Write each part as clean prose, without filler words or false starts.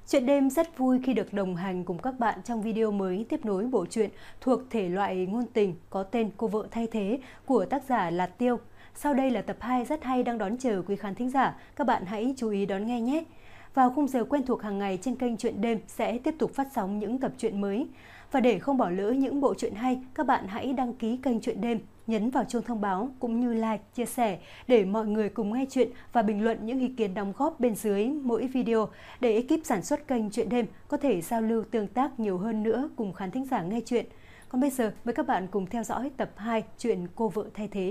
Chuyện đêm rất vui khi được đồng hành cùng các bạn trong video mới tiếp nối bộ truyện thuộc thể loại ngôn tình có tên Cô vợ thay thế của tác giả Lạt Tiêu. Sau đây là tập 2 rất hay đang đón chờ quý khán thính giả, các bạn hãy chú ý đón nghe nhé. Vào khung giờ quen thuộc hàng ngày trên kênh Chuyện Đêm sẽ tiếp tục phát sóng những tập truyện mới. Và để không bỏ lỡ những bộ truyện hay, các bạn hãy đăng ký kênh Chuyện Đêm, nhấn vào chuông thông báo cũng như like, chia sẻ để mọi người cùng nghe chuyện và bình luận những ý kiến đóng góp bên dưới mỗi video để ekip sản xuất kênh Chuyện Đêm có thể giao lưu tương tác nhiều hơn nữa cùng khán thính giả nghe chuyện. Còn bây giờ mời các bạn cùng theo dõi tập 2 chuyện Cô vợ thay thế.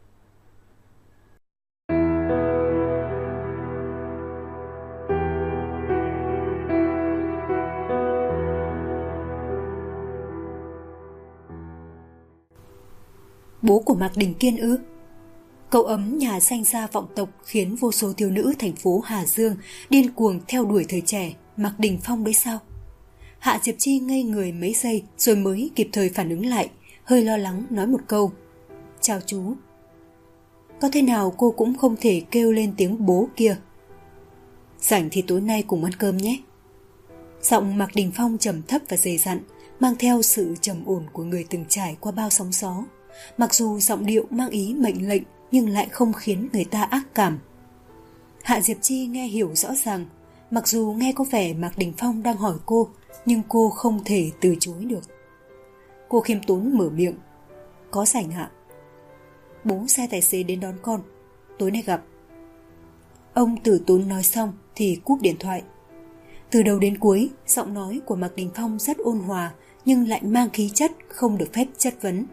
Bố của Mạc Đình Kiên ư? Cậu ấm nhà danh gia vọng tộc khiến vô số thiếu nữ thành phố Hà Dương điên cuồng theo đuổi thời trẻ Mạc Đình Phong đấy sao? Hạ Diệp Chi ngây người mấy giây rồi mới kịp thời phản ứng lại, hơi lo lắng nói một câu: "Chào chú." Có thế nào cô cũng không thể kêu lên tiếng bố kia. "Rảnh thì tối nay cùng ăn cơm nhé." Giọng Mạc Đình Phong trầm thấp và dày dặn, mang theo sự trầm ổn của người từng trải qua bao sóng gió. Mặc dù giọng điệu mang ý mệnh lệnh nhưng lại không khiến người ta ác cảm. Hạ Diệp Chi nghe hiểu rõ ràng, mặc dù nghe có vẻ Mạc Đình Phong đang hỏi cô, nhưng cô không thể từ chối được. Cô khiêm tốn mở miệng: "Có rảnh ạ." "Bố sai tài xế đến đón con, tối nay gặp." Ông tử tốn nói xong thì cúp điện thoại. Từ đầu đến cuối, giọng nói của Mạc Đình Phong rất ôn hòa nhưng lại mang khí chất không được phép chất vấn.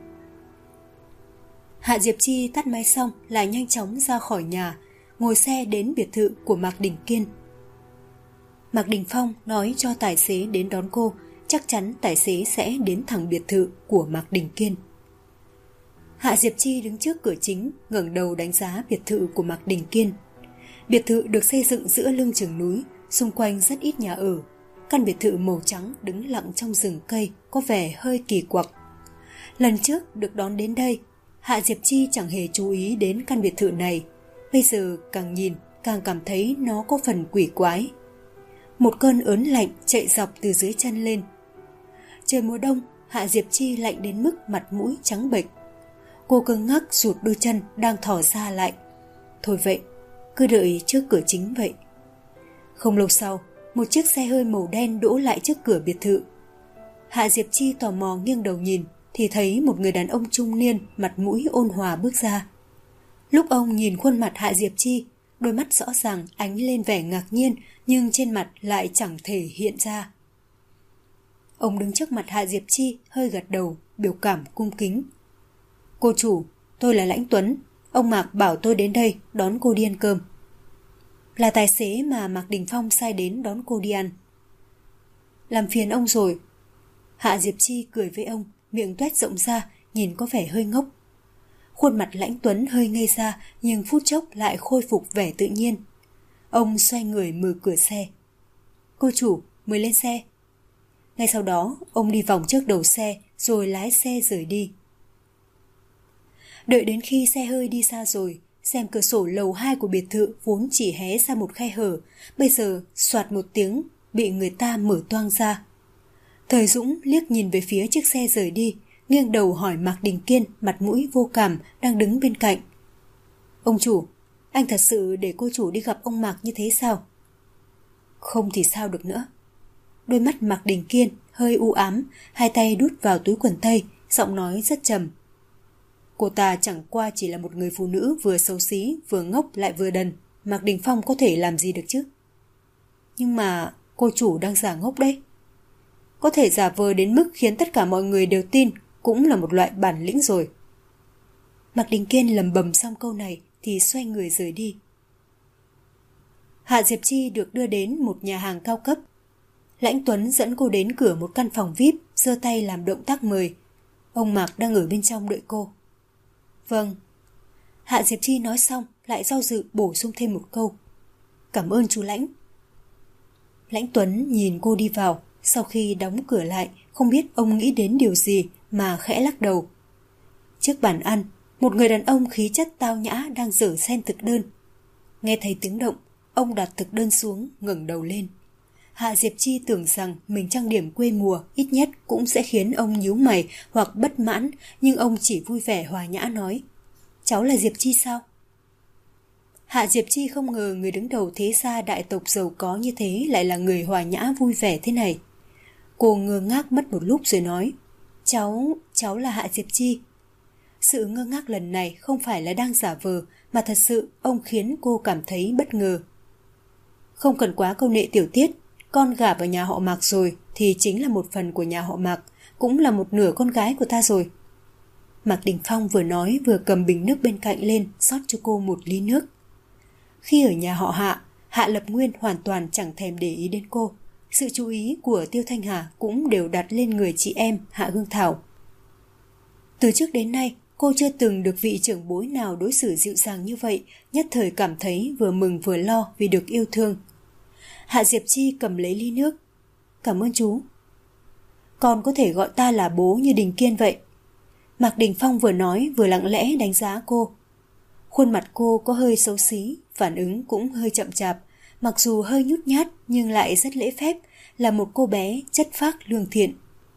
Hạ Diệp Chi tắt máy xong lại nhanh chóng ra khỏi nhà, ngồi xe đến biệt thự của Mạc Đình Kiên. Mạc Đình Phong nói cho tài xế đến đón cô, chắc chắn tài xế sẽ đến thẳng biệt thự của Mạc Đình Kiên. Hạ Diệp Chi đứng trước cửa chính, ngẩng đầu đánh giá biệt thự của Mạc Đình Kiên. Biệt thự được xây dựng giữa lưng chừng núi, xung quanh rất ít nhà ở. Căn biệt thự màu trắng đứng lặng trong rừng cây có vẻ hơi kỳ quặc. Lần trước được đón đến đây, Hạ Diệp Chi chẳng hề chú ý đến căn biệt thự này. Bây giờ càng nhìn càng cảm thấy nó có phần quỷ quái. Một cơn ớn lạnh chạy dọc từ dưới chân lên. Trời mùa đông, Hạ Diệp Chi lạnh đến mức mặt mũi trắng bệch. Cô cứng ngắc rụt đôi chân đang thỏ ra lại. Thôi vậy, cứ đợi trước cửa chính vậy. Không lâu sau, một chiếc xe hơi màu đen đỗ lại trước cửa biệt thự. Hạ Diệp Chi tò mò nghiêng đầu nhìn thì thấy một người đàn ông trung niên mặt mũi ôn hòa bước ra. Lúc ông nhìn khuôn mặt Hạ Diệp Chi, đôi mắt rõ ràng ánh lên vẻ ngạc nhiên nhưng trên mặt lại chẳng thể hiện ra. Ông đứng trước mặt Hạ Diệp Chi hơi gật đầu, biểu cảm cung kính. "Cô chủ, tôi là Lãnh Tuấn, ông Mạc bảo tôi đến đây đón cô đi ăn cơm." Là tài xế mà Mạc Đình Phong sai đến đón cô đi ăn. "Làm phiền ông rồi." Hạ Diệp Chi cười với ông, miệng tuét rộng ra, nhìn có vẻ hơi ngốc. Khuôn mặt Lãnh Tuấn hơi ngây ra nhưng phút chốc lại khôi phục vẻ tự nhiên. Ông xoay người mở cửa xe. "Cô chủ, mời lên xe." Ngay sau đó, ông đi vòng trước đầu xe rồi lái xe rời đi. Đợi đến khi xe hơi đi xa rồi, xem cửa sổ lầu 2 của biệt thự vốn chỉ hé ra một khe hở, bây giờ soạt một tiếng bị người ta mở toang ra. Thời Dũng liếc nhìn về phía chiếc xe rời đi, nghiêng đầu hỏi Mạc Đình Kiên mặt mũi vô cảm đang đứng bên cạnh: "Ông chủ, anh thật sự để cô chủ đi gặp ông Mạc như thế sao?" "Không thì sao được nữa." Đôi mắt Mạc Đình Kiên hơi u ám, hai tay đút vào túi quần tây, giọng nói rất trầm. "Cô ta chẳng qua chỉ là một người phụ nữ vừa xấu xí, vừa ngốc lại vừa đần. Mạc Đình Phong có thể làm gì được chứ?" "Nhưng mà cô chủ đang giả ngốc đấy." "Có thể giả vờ đến mức khiến tất cả mọi người đều tin cũng là một loại bản lĩnh rồi." Mạc Đình Kiên lầm bầm xong câu này thì xoay người rời đi. Hạ Diệp Chi được đưa đến một nhà hàng cao cấp. Lãnh Tuấn dẫn cô đến cửa một căn phòng VIP, giơ tay làm động tác mời. Ông Mạc đang ở bên trong đợi cô. "Vâng." Hạ Diệp Chi nói xong lại do dự bổ sung thêm một câu: "Cảm ơn chú Lãnh." Lãnh Tuấn nhìn cô đi vào, sau khi đóng cửa lại không biết ông nghĩ đến điều gì mà khẽ lắc đầu. Trước bàn ăn, một người đàn ông khí chất tao nhã đang dở sen thực đơn. Nghe thấy tiếng động, ông đặt thực đơn xuống, ngẩng đầu lên. Hạ Diệp Chi tưởng rằng mình trang điểm quê mùa ít nhất cũng sẽ khiến ông nhíu mày hoặc bất mãn, nhưng ông chỉ vui vẻ hòa nhã nói: cháu là Diệp Chi sao? Hạ Diệp Chi không ngờ người đứng đầu thế gia đại tộc giàu có như thế lại là người hòa nhã vui vẻ thế này. Cô ngơ ngác mất một lúc rồi nói: cháu là Hạ Diệp Chi. Sự ngơ ngác lần này không phải là đang giả vờ, mà thật sự ông khiến cô cảm thấy bất ngờ. Không cần quá câu nệ tiểu tiết, con gả vào nhà họ Mạc rồi thì chính là một phần của nhà họ Mạc, cũng là một nửa con gái của ta rồi. Mạc Đình Phong vừa nói vừa cầm bình nước bên cạnh lên rót cho cô một ly nước. Khi ở nhà họ Hạ, Hạ Lập Nguyên hoàn toàn chẳng thèm để ý đến cô. Sự chú ý của Tiêu Thanh Hà cũng đều đặt lên người chị em Hạ Hương Thảo. Từ trước đến nay, cô chưa từng được vị trưởng bối nào đối xử dịu dàng như vậy, nhất thời cảm thấy vừa mừng vừa lo vì được yêu thương. Hạ Diệp Chi cầm lấy ly nước. Cảm ơn chú. Con có thể gọi ta là bố như Đình Kiên vậy. Mạc Đình Phong vừa nói vừa lặng lẽ đánh giá cô. Khuôn mặt cô có hơi xấu xí, phản ứng cũng hơi chậm chạp, mặc dù hơi nhút nhát nhưng lại rất lễ phép, là một cô bé chất phác lương thiện.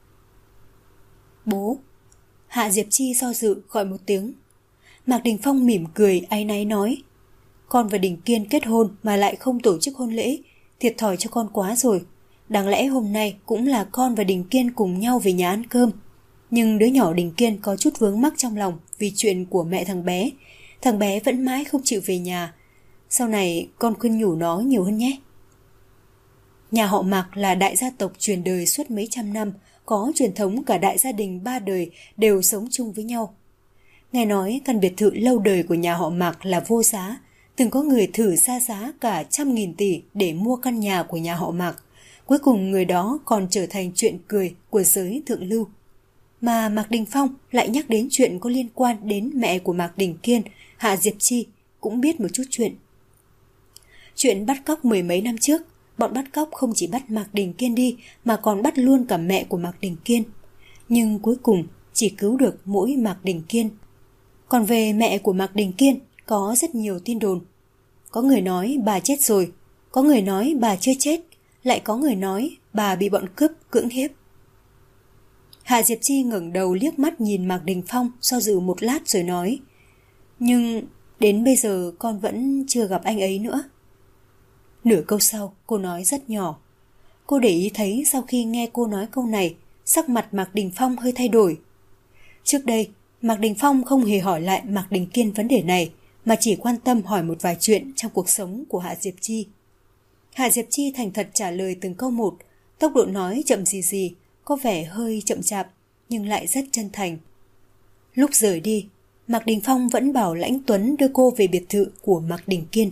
Bố. Hạ Diệp Chi do dự gọi một tiếng. Mạc Đình Phong mỉm cười áy náy nói: con và Đình Kiên kết hôn mà lại không tổ chức hôn lễ, thiệt thòi cho con quá rồi. Đáng lẽ hôm nay cũng là con và Đình Kiên cùng nhau về nhà ăn cơm. Nhưng đứa nhỏ Đình Kiên có chút vướng mắc trong lòng vì chuyện của mẹ thằng bé. Thằng bé vẫn mãi không chịu về nhà. Sau này con khuyên nhủ nó nhiều hơn nhé. Nhà họ Mạc là đại gia tộc truyền đời suốt mấy trăm năm, có truyền thống cả đại gia đình 3 đời đều sống chung với nhau. Nghe nói căn biệt thự lâu đời của nhà họ Mạc là vô giá, từng có người thử ra giá cả 100.000 tỷ để mua căn nhà của nhà họ Mạc. Cuối cùng người đó còn trở thành chuyện cười của giới thượng lưu. Mà Mạc Đình Phong lại nhắc đến chuyện có liên quan đến mẹ của Mạc Đình Kiên, Hạ Diệp Chi cũng biết một chút chuyện. Chuyện bắt cóc mười mấy năm trước, bọn bắt cóc không chỉ bắt Mạc Đình Kiên đi mà còn bắt luôn cả mẹ của Mạc Đình Kiên. Nhưng cuối cùng chỉ cứu được mỗi Mạc Đình Kiên. Còn về mẹ của Mạc Đình Kiên có rất nhiều tin đồn. Có người nói bà chết rồi, có người nói bà chưa chết, lại có người nói bà bị bọn cướp cưỡng hiếp. Hạ Diệp Chi ngẩng đầu liếc mắt nhìn Mạc Đình Phong do dự một lát rồi nói: nhưng đến bây giờ con vẫn chưa gặp anh ấy nữa. Nửa câu sau cô nói rất nhỏ. Cô để ý thấy sau khi nghe cô nói câu này, sắc mặt Mạc Đình Phong hơi thay đổi. Trước đây Mạc Đình Phong không hề hỏi lại Mạc Đình Kiên vấn đề này, mà chỉ quan tâm hỏi một vài chuyện trong cuộc sống của Hạ Diệp Chi. Hạ Diệp Chi thành thật trả lời từng câu một, tốc độ nói chậm gì, có vẻ hơi chậm chạp nhưng lại rất chân thành. Lúc rời đi, Mạc Đình Phong vẫn bảo Lãnh Tuấn đưa cô về biệt thự của Mạc Đình Kiên.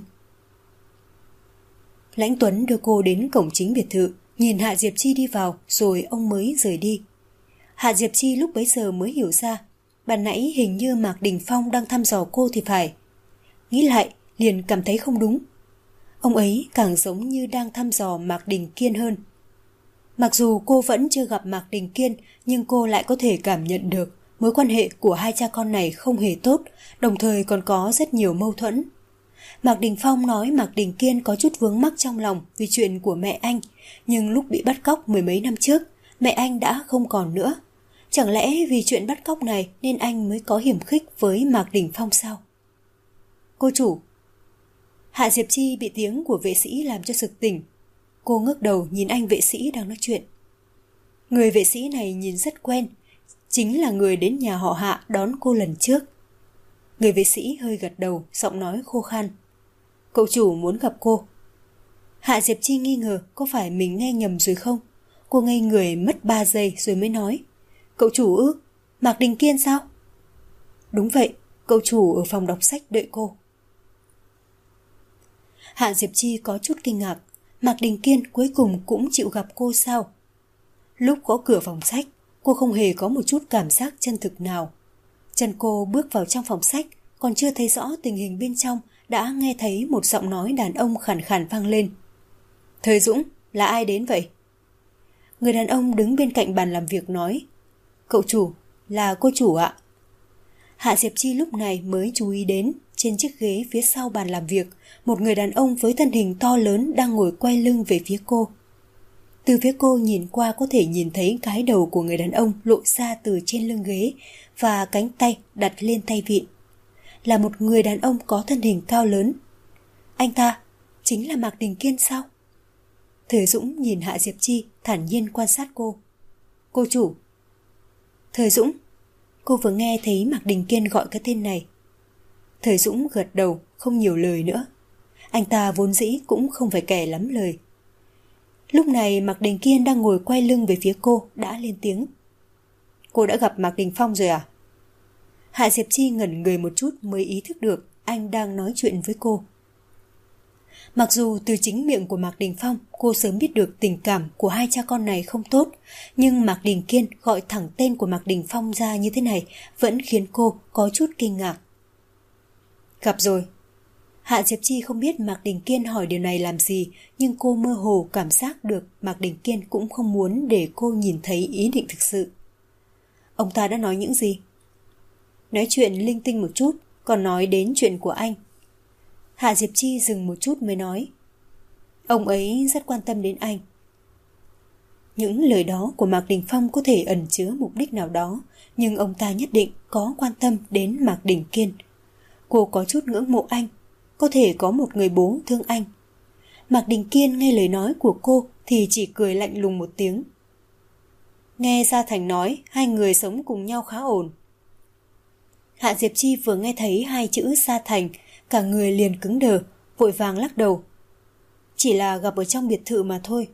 Lãnh Tuấn đưa cô đến cổng chính biệt thự, nhìn Hạ Diệp Chi đi vào rồi ông mới rời đi. Hạ Diệp Chi lúc bấy giờ mới hiểu ra, ban nãy hình như Mạc Đình Phong đang thăm dò cô thì phải. Nghĩ lại liền cảm thấy không đúng. Ông ấy càng giống như đang thăm dò Mạc Đình Kiên hơn. Mặc dù cô vẫn chưa gặp Mạc Đình Kiên, nhưng cô lại có thể cảm nhận được mối quan hệ của hai cha con này không hề tốt, đồng thời còn có rất nhiều mâu thuẫn. Mạc Đình Phong nói Mạc Đình Kiên có chút vướng mắc trong lòng vì chuyện của mẹ anh, nhưng lúc bị bắt cóc mười mấy năm trước, mẹ anh đã không còn nữa. Chẳng lẽ vì chuyện bắt cóc này nên anh mới có hiểm khích với Mạc Đình Phong sao? Cô chủ. Hạ Diệp Chi bị tiếng của vệ sĩ làm cho sực tỉnh. Cô ngước đầu nhìn anh vệ sĩ đang nói chuyện. Người vệ sĩ này nhìn rất quen, chính là người đến nhà họ Hạ đón cô lần trước. Người vệ sĩ hơi gật đầu, giọng nói khô khan. Cậu chủ muốn gặp cô. Hạ Diệp Chi nghi ngờ có phải mình nghe nhầm rồi không? Cô ngây người mất 3 giây rồi mới nói. Cậu chủ ư? Mạc Đình Kiên sao? Đúng vậy, cậu chủ ở phòng đọc sách đợi cô. Hạ Diệp Chi có chút kinh ngạc. Mạc Đình Kiên cuối cùng cũng chịu gặp cô sao? Lúc gõ cửa phòng sách, cô không hề có một chút cảm giác chân thực nào. Chân cô bước vào trong phòng sách, còn chưa thấy rõ tình hình bên trong, đã nghe thấy một giọng nói đàn ông khàn khàn vang lên. Thời Dũng, là ai đến vậy? Người đàn ông đứng bên cạnh bàn làm việc nói. Cậu chủ, là cô chủ ạ. Hạ Diệp Chi lúc này mới chú ý đến, trên chiếc ghế phía sau bàn làm việc, một người đàn ông với thân hình to lớn đang ngồi quay lưng về phía cô. Từ phía cô nhìn qua có thể nhìn thấy cái đầu của người đàn ông lộ ra từ trên lưng ghế và cánh tay đặt lên tay vịn. Là một người đàn ông có thân hình cao lớn. Anh ta chính là Mạc Đình Kiên sao? Thời Dũng nhìn Hạ Diệp Chi thản nhiên quan sát cô. Cô chủ. Thời Dũng. Cô vừa nghe thấy Mạc Đình Kiên gọi cái tên này. Thời Dũng gật đầu, không nhiều lời nữa. Anh ta vốn dĩ cũng không phải kẻ lắm lời. Lúc này Mạc Đình Kiên đang ngồi quay lưng về phía cô đã lên tiếng. Cô đã gặp Mạc Đình Phong rồi à? Hạ Diệp Chi ngẩn người một chút mới ý thức được anh đang nói chuyện với cô. Mặc dù từ chính miệng của Mạc Đình Phong cô sớm biết được tình cảm của hai cha con này không tốt, nhưng Mạc Đình Kiên gọi thẳng tên của Mạc Đình Phong ra như thế này vẫn khiến cô có chút kinh ngạc. Gặp rồi. Hạ Diệp Chi không biết Mạc Đình Kiên hỏi điều này làm gì, nhưng cô mơ hồ cảm giác được Mạc Đình Kiên cũng không muốn để cô nhìn thấy ý định thực sự. Ông ta đã nói những gì? Nói chuyện linh tinh một chút, còn nói đến chuyện của anh. Hạ Diệp Chi dừng một chút mới nói. Ông ấy rất quan tâm đến anh. Những lời đó của Mạc Đình Phong có thể ẩn chứa mục đích nào đó, nhưng ông ta nhất định có quan tâm đến Mạc Đình Kiên. Cô có chút ngưỡng mộ anh, có thể có một người bố thương anh. Mạc Đình Kiên nghe lời nói của cô thì chỉ cười lạnh lùng một tiếng. Nghe Gia Thành nói hai người sống cùng nhau khá ổn. Hạ Diệp Chi vừa nghe thấy hai chữ Gia Thành, cả người liền cứng đờ, vội vàng lắc đầu. Chỉ là gặp ở trong biệt thự mà thôi.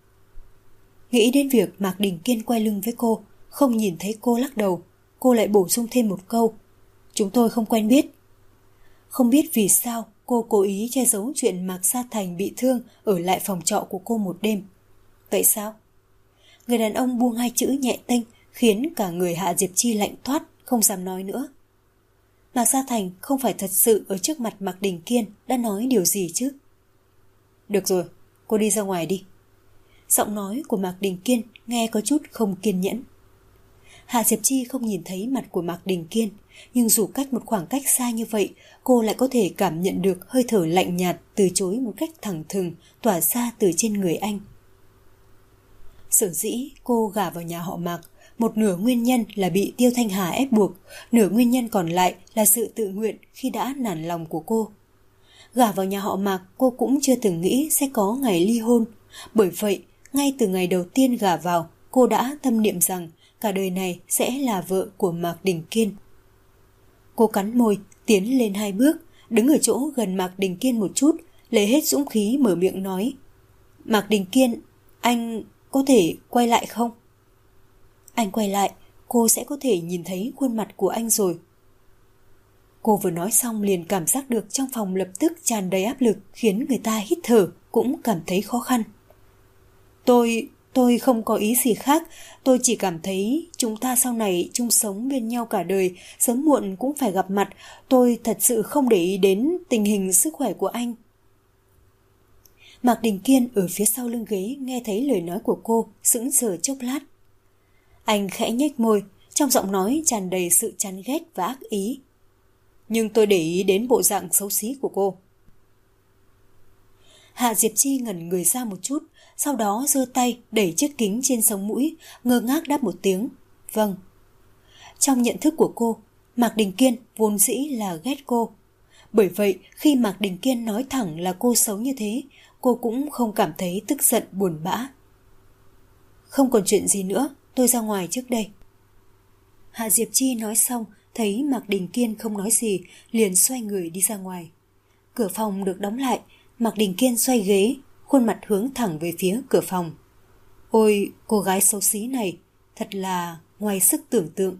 Nghĩ đến việc Mạc Đình Kiên quay lưng với cô, không nhìn thấy cô lắc đầu, cô lại bổ sung thêm một câu. Chúng tôi không quen biết. Không biết vì sao cô cố ý che giấu chuyện Mạc Gia Thành bị thương ở lại phòng trọ của cô một đêm. Vậy sao? Người đàn ông buông hai chữ nhẹ tênh khiến cả người Hạ Diệp Chi lạnh toát, không dám nói nữa. Mạc Gia Thành không phải thật sự ở trước mặt Mạc Đình Kiên đã nói điều gì chứ? Được rồi, cô đi ra ngoài đi. Giọng nói của Mạc Đình Kiên nghe có chút không kiên nhẫn. Hạ Diệp Chi không nhìn thấy mặt của Mạc Đình Kiên, nhưng dù cách một khoảng cách xa như vậy, cô lại có thể cảm nhận được hơi thở lạnh nhạt từ chối một cách thẳng thừng tỏa ra từ trên người anh. Sở dĩ cô gả vào nhà họ Mạc, một nửa nguyên nhân là bị Tiêu Thanh Hà ép buộc, nửa nguyên nhân còn lại là sự tự nguyện khi đã nản lòng của cô. Gả vào nhà họ Mạc cô cũng chưa từng nghĩ sẽ có ngày ly hôn, bởi vậy ngay từ ngày đầu tiên gả vào cô đã tâm niệm rằng cả đời này sẽ là vợ của Mạc Đình Kiên. Cô cắn môi, tiến lên 2 bước, đứng ở chỗ gần Mạc Đình Kiên một chút, lấy hết dũng khí mở miệng nói. Mạc Đình Kiên, anh có thể quay lại không? Anh quay lại, cô sẽ có thể nhìn thấy khuôn mặt của anh rồi. Cô vừa nói xong liền cảm giác được trong phòng lập tức tràn đầy áp lực khiến người ta hít thở cũng cảm thấy khó khăn. Tôi không có ý gì khác, tôi chỉ cảm thấy chúng ta sau này chung sống bên nhau cả đời, sớm muộn cũng phải gặp mặt, tôi thật sự không để ý đến tình hình sức khỏe của anh. Mạc Đình Kiên ở phía sau lưng ghế nghe thấy lời nói của cô, sững sờ chốc lát. Anh khẽ nhếch môi, trong giọng nói tràn đầy sự chán ghét và ác ý. Nhưng tôi để ý đến bộ dạng xấu xí của cô. Hạ Diệp Chi ngẩn người ra một chút, sau đó giơ tay đẩy chiếc kính trên sống mũi, ngơ ngác đáp một tiếng. Vâng. Trong nhận thức của cô, Mạc Đình Kiên vốn dĩ là ghét cô. Bởi vậy, khi Mạc Đình Kiên nói thẳng là cô xấu như thế, cô cũng không cảm thấy tức giận buồn bã. Không còn chuyện gì nữa, tôi ra ngoài trước đây. Hạ Diệp Chi nói xong, thấy Mạc Đình Kiên không nói gì, liền xoay người đi ra ngoài. Cửa phòng được đóng lại, Mạc Đình Kiên xoay ghế, khuôn mặt hướng thẳng về phía cửa phòng. Ôi, cô gái xấu xí này, thật là ngoài sức tưởng tượng.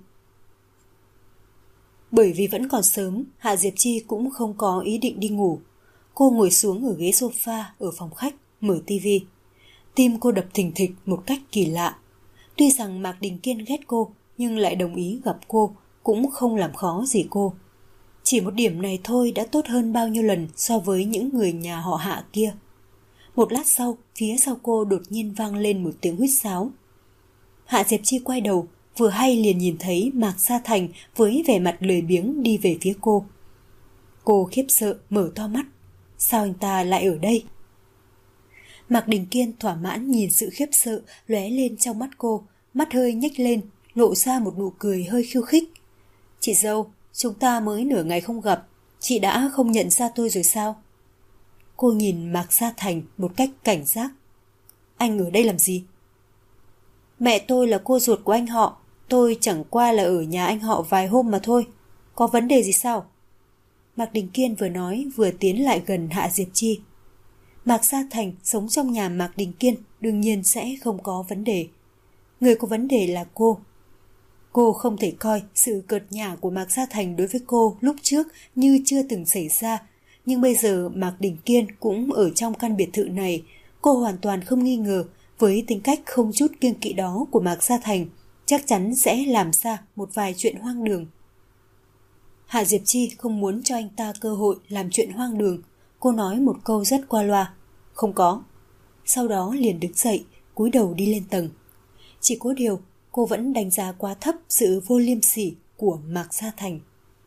Bởi vì vẫn còn sớm, Hạ Diệp Chi cũng không có ý định đi ngủ. Cô ngồi xuống ở ghế sofa ở phòng khách, mở tivi. Tim cô đập thình thịch một cách kỳ lạ. Tuy rằng Mạc Đình Kiên ghét cô, nhưng lại đồng ý gặp cô, cũng không làm khó gì cô. Chỉ một điểm này thôi đã tốt hơn bao nhiêu lần so với những người nhà họ Hạ kia. Một lát sau, phía sau cô đột nhiên vang lên một tiếng huýt sáo. Hạ Diệp Chi quay đầu, vừa hay liền nhìn thấy Mạc Gia Thành với vẻ mặt lười biếng đi về phía cô. Cô khiếp sợ mở to mắt. Sao anh ta lại ở đây? Mạc Đình Kiên thỏa mãn nhìn sự khiếp sợ lóe lên trong mắt cô, mắt hơi nhếch lên, lộ ra một nụ cười hơi khiêu khích. Chị dâu, chúng ta mới nửa ngày không gặp, chị đã không nhận ra tôi rồi sao? Cô nhìn Mạc Gia Thành một cách cảnh giác. Anh ở đây làm gì? Mẹ tôi là cô ruột của anh họ, tôi chẳng qua là ở nhà anh họ vài hôm mà thôi. Có vấn đề gì sao? Mạc Đình Kiên vừa nói vừa tiến lại gần Hạ Diệp Chi. Mạc Gia Thành sống trong nhà Mạc Đình Kiên đương nhiên sẽ không có vấn đề. Người có vấn đề là cô. Cô không thể coi sự cợt nhả của Mạc Gia Thành đối với cô lúc trước như chưa từng xảy ra. Nhưng bây giờ Mạc Đình Kiên cũng ở trong căn biệt thự này. Cô hoàn toàn không nghi ngờ với tính cách không chút kiêng kỵ đó của Mạc Gia Thành chắc chắn sẽ làm ra một vài chuyện hoang đường. Hạ Diệp Chi không muốn cho anh ta cơ hội làm chuyện hoang đường. Cô nói một câu rất qua loa. Không có. Sau đó liền đứng dậy, cúi đầu đi lên tầng. Chỉ có điều, cô vẫn đánh giá quá thấp sự vô liêm sỉ của Mạc Gia Thành.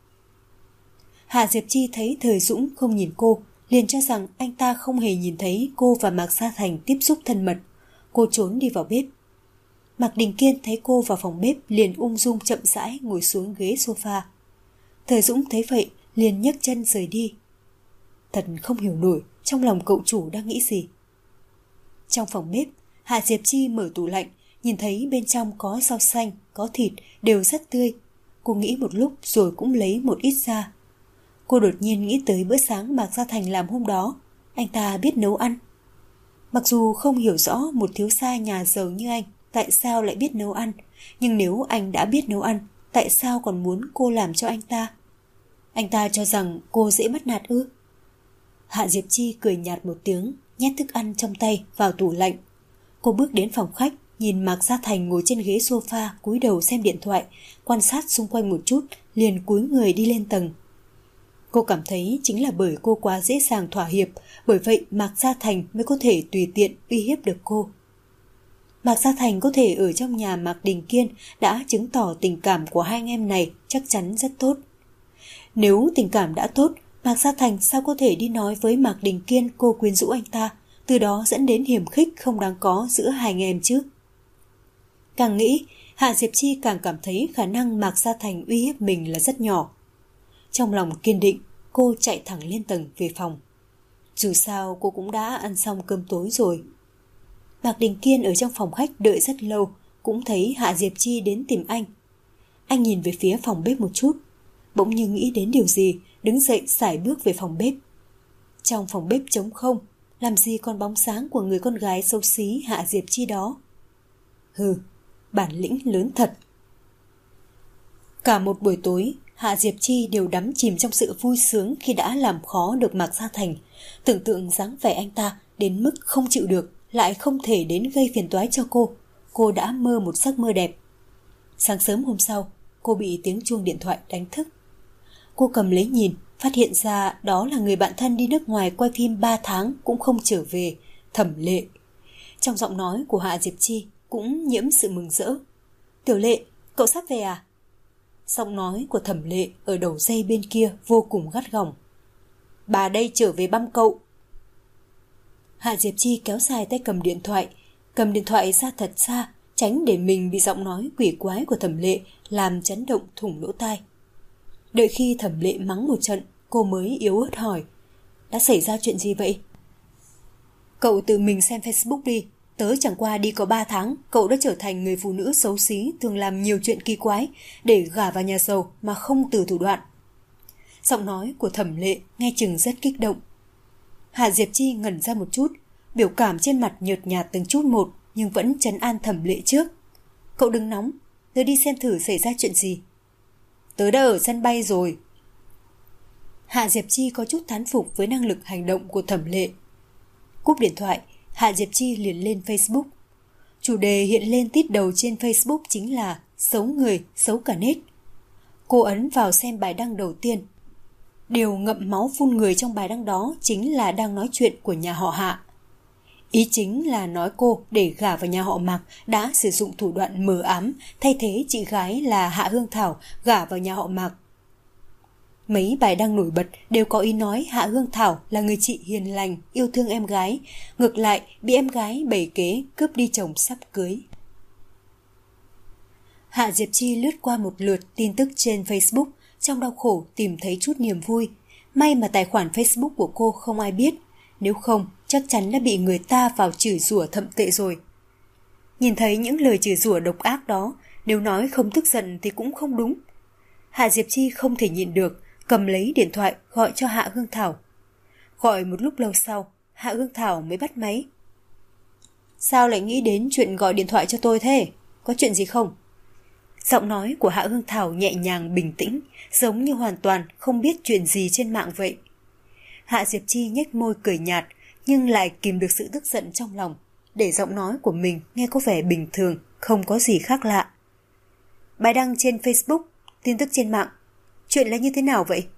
Hạ Diệp Chi thấy Thời Dũng không nhìn cô, liền cho rằng anh ta không hề nhìn thấy cô và Mạc Gia Thành tiếp xúc thân mật. Cô trốn đi vào bếp. Mạc Đình Kiên thấy cô vào phòng bếp liền ung dung chậm rãi ngồi xuống ghế sofa. Thời Dũng thấy vậy liền nhấc chân rời đi. Thật không hiểu nổi trong lòng cậu chủ đang nghĩ gì. Trong phòng bếp, Hạ Diệp Chi mở tủ lạnh, nhìn thấy bên trong có rau xanh, có thịt, đều rất tươi. Cô nghĩ một lúc rồi cũng lấy một ít ra. Cô đột nhiên nghĩ tới bữa sáng Mạc Gia Thành làm hôm đó. Anh ta biết nấu ăn. Mặc dù không hiểu rõ một thiếu gia nhà giàu như anh tại sao lại biết nấu ăn, nhưng nếu anh đã biết nấu ăn, tại sao còn muốn cô làm cho anh ta? Anh ta cho rằng cô dễ bắt nạt ư? Hạ Diệp Chi cười nhạt một tiếng, nhét thức ăn trong tay vào tủ lạnh. Cô bước đến phòng khách, nhìn Mạc Gia Thành ngồi trên ghế sofa cúi đầu xem điện thoại, quan sát xung quanh một chút, liền cúi người đi lên tầng. Cô cảm thấy chính là bởi cô quá dễ dàng thỏa hiệp, bởi vậy Mạc Gia Thành mới có thể tùy tiện uy hiếp được cô. Mạc Gia Thành có thể ở trong nhà Mạc Đình Kiên đã chứng tỏ tình cảm của hai anh em này chắc chắn rất tốt. Nếu tình cảm đã tốt, Mạc Gia Thành sao có thể đi nói với Mạc Đình Kiên cô quyến rũ anh ta, từ đó dẫn đến hiềm khích không đáng có giữa hai anh em chứ? Càng nghĩ, Hạ Diệp Chi càng cảm thấy khả năng Mạc Gia Thành uy hiếp mình là rất nhỏ. Trong lòng kiên định, cô chạy thẳng lên tầng về phòng. Dù sao cô cũng đã ăn xong cơm tối rồi. Mạc Đình Kiên ở trong phòng khách đợi rất lâu, cũng thấy Hạ Diệp Chi đến tìm anh. Anh nhìn về phía phòng bếp một chút, bỗng như nghĩ đến điều gì, đứng dậy sải bước về phòng bếp. Trong phòng bếp trống không, làm gì còn bóng sáng của người con gái xấu xí Hạ Diệp Chi đó. Hừ, bản lĩnh lớn thật. Cả một buổi tối, Hạ Diệp Chi đều đắm chìm trong sự vui sướng khi đã làm khó được Mạc Gia Thành. Tưởng tượng dáng vẻ anh ta đến mức không chịu được, lại không thể đến gây phiền toái cho cô. Cô đã mơ một giấc mơ đẹp. Sáng sớm hôm sau, cô bị tiếng chuông điện thoại đánh thức. Cô cầm lấy nhìn, phát hiện ra đó là người bạn thân đi nước ngoài quay phim 3 tháng cũng không trở về, Thẩm Lệ. Trong giọng nói của Hạ Diệp Chi cũng nhiễm sự mừng rỡ. Tiểu Lệ, cậu sắp về à? Giọng nói của Thẩm Lệ ở đầu dây bên kia vô cùng gắt gỏng. Bà đây trở về băm cậu. Hạ Diệp Chi kéo dài tay cầm điện thoại ra thật xa, tránh để mình bị giọng nói quỷ quái của Thẩm Lệ làm chấn động thủng lỗ tai. Đợi khi Thẩm Lệ mắng một trận, cô mới yếu ớt hỏi. Đã xảy ra chuyện gì vậy? Cậu tự mình xem Facebook đi. Tớ chẳng qua đi có 3 tháng, cậu đã trở thành người phụ nữ xấu xí thường làm nhiều chuyện kỳ quái để gả vào nhà giàu mà không từ thủ đoạn. Giọng nói của Thẩm Lệ nghe chừng rất kích động. Hạ Diệp Chi ngẩn ra một chút, biểu cảm trên mặt nhợt nhạt từng chút một nhưng vẫn trấn an Thẩm Lệ trước. Cậu đừng nóng, tớ đi xem thử xảy ra chuyện gì. Tớ đã ở sân bay rồi. Hạ Diệp Chi có chút thán phục với năng lực hành động của Thẩm Lệ. Cúp điện thoại, Hạ Diệp Chi liền lên Facebook. Chủ đề hiện lên tít đầu trên Facebook chính là xấu người, xấu cả nết. Cô ấn vào xem bài đăng đầu tiên. Điều ngậm máu phun người trong bài đăng đó chính là đang nói chuyện của nhà họ Hạ. Ý chính là nói cô để gả vào nhà họ Mạc đã sử dụng thủ đoạn mờ ám thay thế chị gái là Hạ Hương Thảo gả vào nhà họ Mạc. Mấy bài đăng nổi bật đều có ý nói Hạ Hương Thảo là người chị hiền lành, yêu thương em gái, ngược lại bị em gái bày kế cướp đi chồng sắp cưới. Hạ Diệp Chi lướt qua một lượt tin tức trên Facebook, trong đau khổ tìm thấy chút niềm vui. May mà tài khoản Facebook của cô không ai biết, nếu không chắc chắn đã bị người ta vào chửi rủa thậm tệ rồi. Nhìn thấy những lời chửi rủa độc ác đó, nếu nói không tức giận thì cũng không đúng. Hạ Diệp Chi không thể nhịn được, cầm lấy điện thoại gọi cho Hạ Hương Thảo. Gọi một lúc lâu sau, Hạ Hương Thảo mới bắt máy. Sao lại nghĩ đến chuyện gọi điện thoại cho tôi thế? Có chuyện gì không? Giọng nói của Hạ Hương Thảo nhẹ nhàng bình tĩnh, giống như hoàn toàn không biết chuyện gì trên mạng vậy. Hạ Diệp Chi nhếch môi cười nhạt, nhưng lại kìm được sự tức giận trong lòng, để giọng nói của mình nghe có vẻ bình thường, không có gì khác lạ. Bài đăng trên Facebook, tin tức trên mạng, chuyện là như thế nào vậy?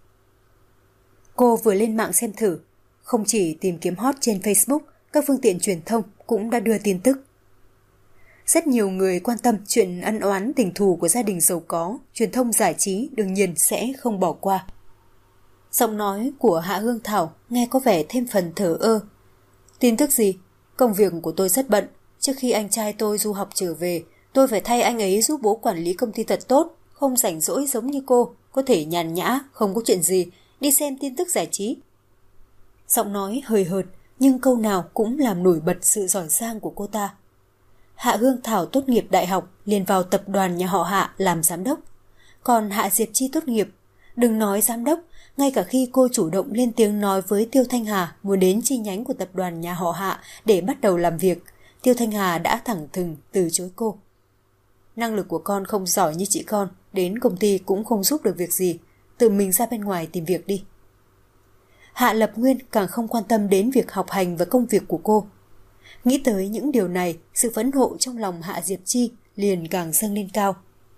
Cô vừa lên mạng xem thử, không chỉ tìm kiếm hot trên Facebook, các phương tiện truyền thông cũng đã đưa tin tức. Rất nhiều người quan tâm chuyện ân oán tình thù của gia đình giàu có, truyền thông giải trí đương nhiên sẽ không bỏ qua. Giọng nói của Hạ Hương Thảo nghe có vẻ thêm phần thờ ơ. Tin tức gì? Công việc của tôi rất bận. Trước khi anh trai tôi du học trở về, tôi phải thay anh ấy giúp bố quản lý công ty thật tốt, không rảnh rỗi giống như cô, có thể nhàn nhã, không có chuyện gì, đi xem tin tức giải trí. Giọng nói hời hợt, nhưng câu nào cũng làm nổi bật sự giỏi giang của cô ta. Hạ Hương Thảo tốt nghiệp đại học liền vào tập đoàn nhà họ Hạ làm giám đốc. Còn Hạ Diệp Chi tốt nghiệp, đừng nói giám đốc, ngay cả khi cô chủ động lên tiếng nói với Tiêu Thanh Hà muốn đến chi nhánh của tập đoàn nhà họ Hạ để bắt đầu làm việc, Tiêu Thanh Hà đã thẳng thừng từ chối cô. Năng lực của con không giỏi như chị con, đến công ty cũng không giúp được việc gì, tự mình ra bên ngoài tìm việc đi. Hạ Lập Nguyên càng không quan tâm đến việc học hành và công việc của cô. Nghĩ tới những điều này, sự phẫn nộ trong lòng Hạ Diệp Chi liền càng dâng lên cao.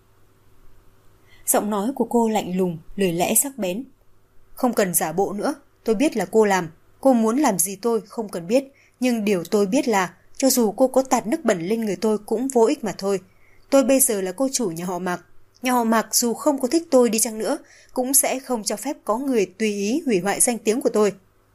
Giọng nói của cô lạnh lùng, lời lẽ sắc bén. Không cần giả bộ nữa, tôi biết là cô làm. Cô muốn làm gì tôi không cần biết, nhưng điều tôi biết là cho dù cô có tạt nước bẩn lên người tôi cũng vô ích mà thôi. Tôi bây giờ là cô chủ nhà họ Mạc. Nhà họ Mạc dù không có thích tôi đi chăng nữa, cũng sẽ không cho phép có người tùy ý hủy hoại danh tiếng của tôi.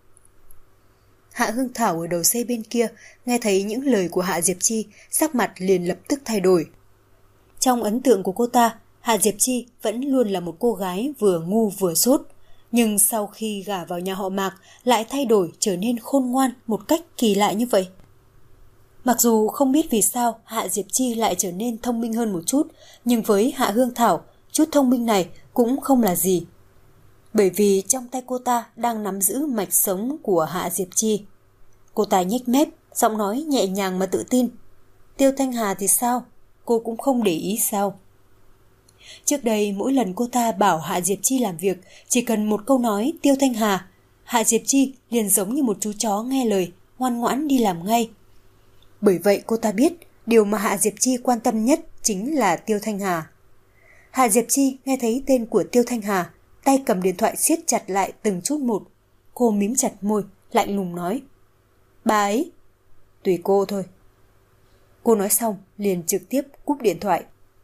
Hạ Hương Thảo ở đầu dây bên kia nghe thấy những lời của Hạ Diệp Chi, sắc mặt liền lập tức thay đổi. Trong ấn tượng của cô ta, Hạ Diệp Chi vẫn luôn là một cô gái vừa ngu vừa dốt, nhưng sau khi gả vào nhà họ Mạc lại thay đổi trở nên khôn ngoan một cách kỳ lạ như vậy. Mặc dù không biết vì sao Hạ Diệp Chi lại trở nên thông minh hơn một chút, nhưng với Hạ Hương Thảo, chút thông minh này cũng không là gì. Bởi vì trong tay cô ta đang nắm giữ mạch sống của Hạ Diệp Chi. Cô ta nhếch mép, giọng nói nhẹ nhàng mà tự tin. Tiêu Thanh Hà thì sao? Cô cũng không để ý sao? Trước đây mỗi lần cô ta bảo Hạ Diệp Chi làm việc, chỉ cần một câu nói Tiêu Thanh Hà, Hạ Diệp Chi liền giống như một chú chó nghe lời, ngoan ngoãn đi làm ngay. Bởi vậy cô ta biết điều mà Hạ Diệp Chi quan tâm nhất chính là Tiêu Thanh Hà. Hạ Diệp Chi nghe thấy tên của Tiêu Thanh Hà, tay cầm điện thoại siết chặt lại từng chút một. Cô mím chặt môi, lạnh lùng nói. Bà ấy, tùy cô thôi. Cô nói xong liền trực tiếp cúp điện thoại.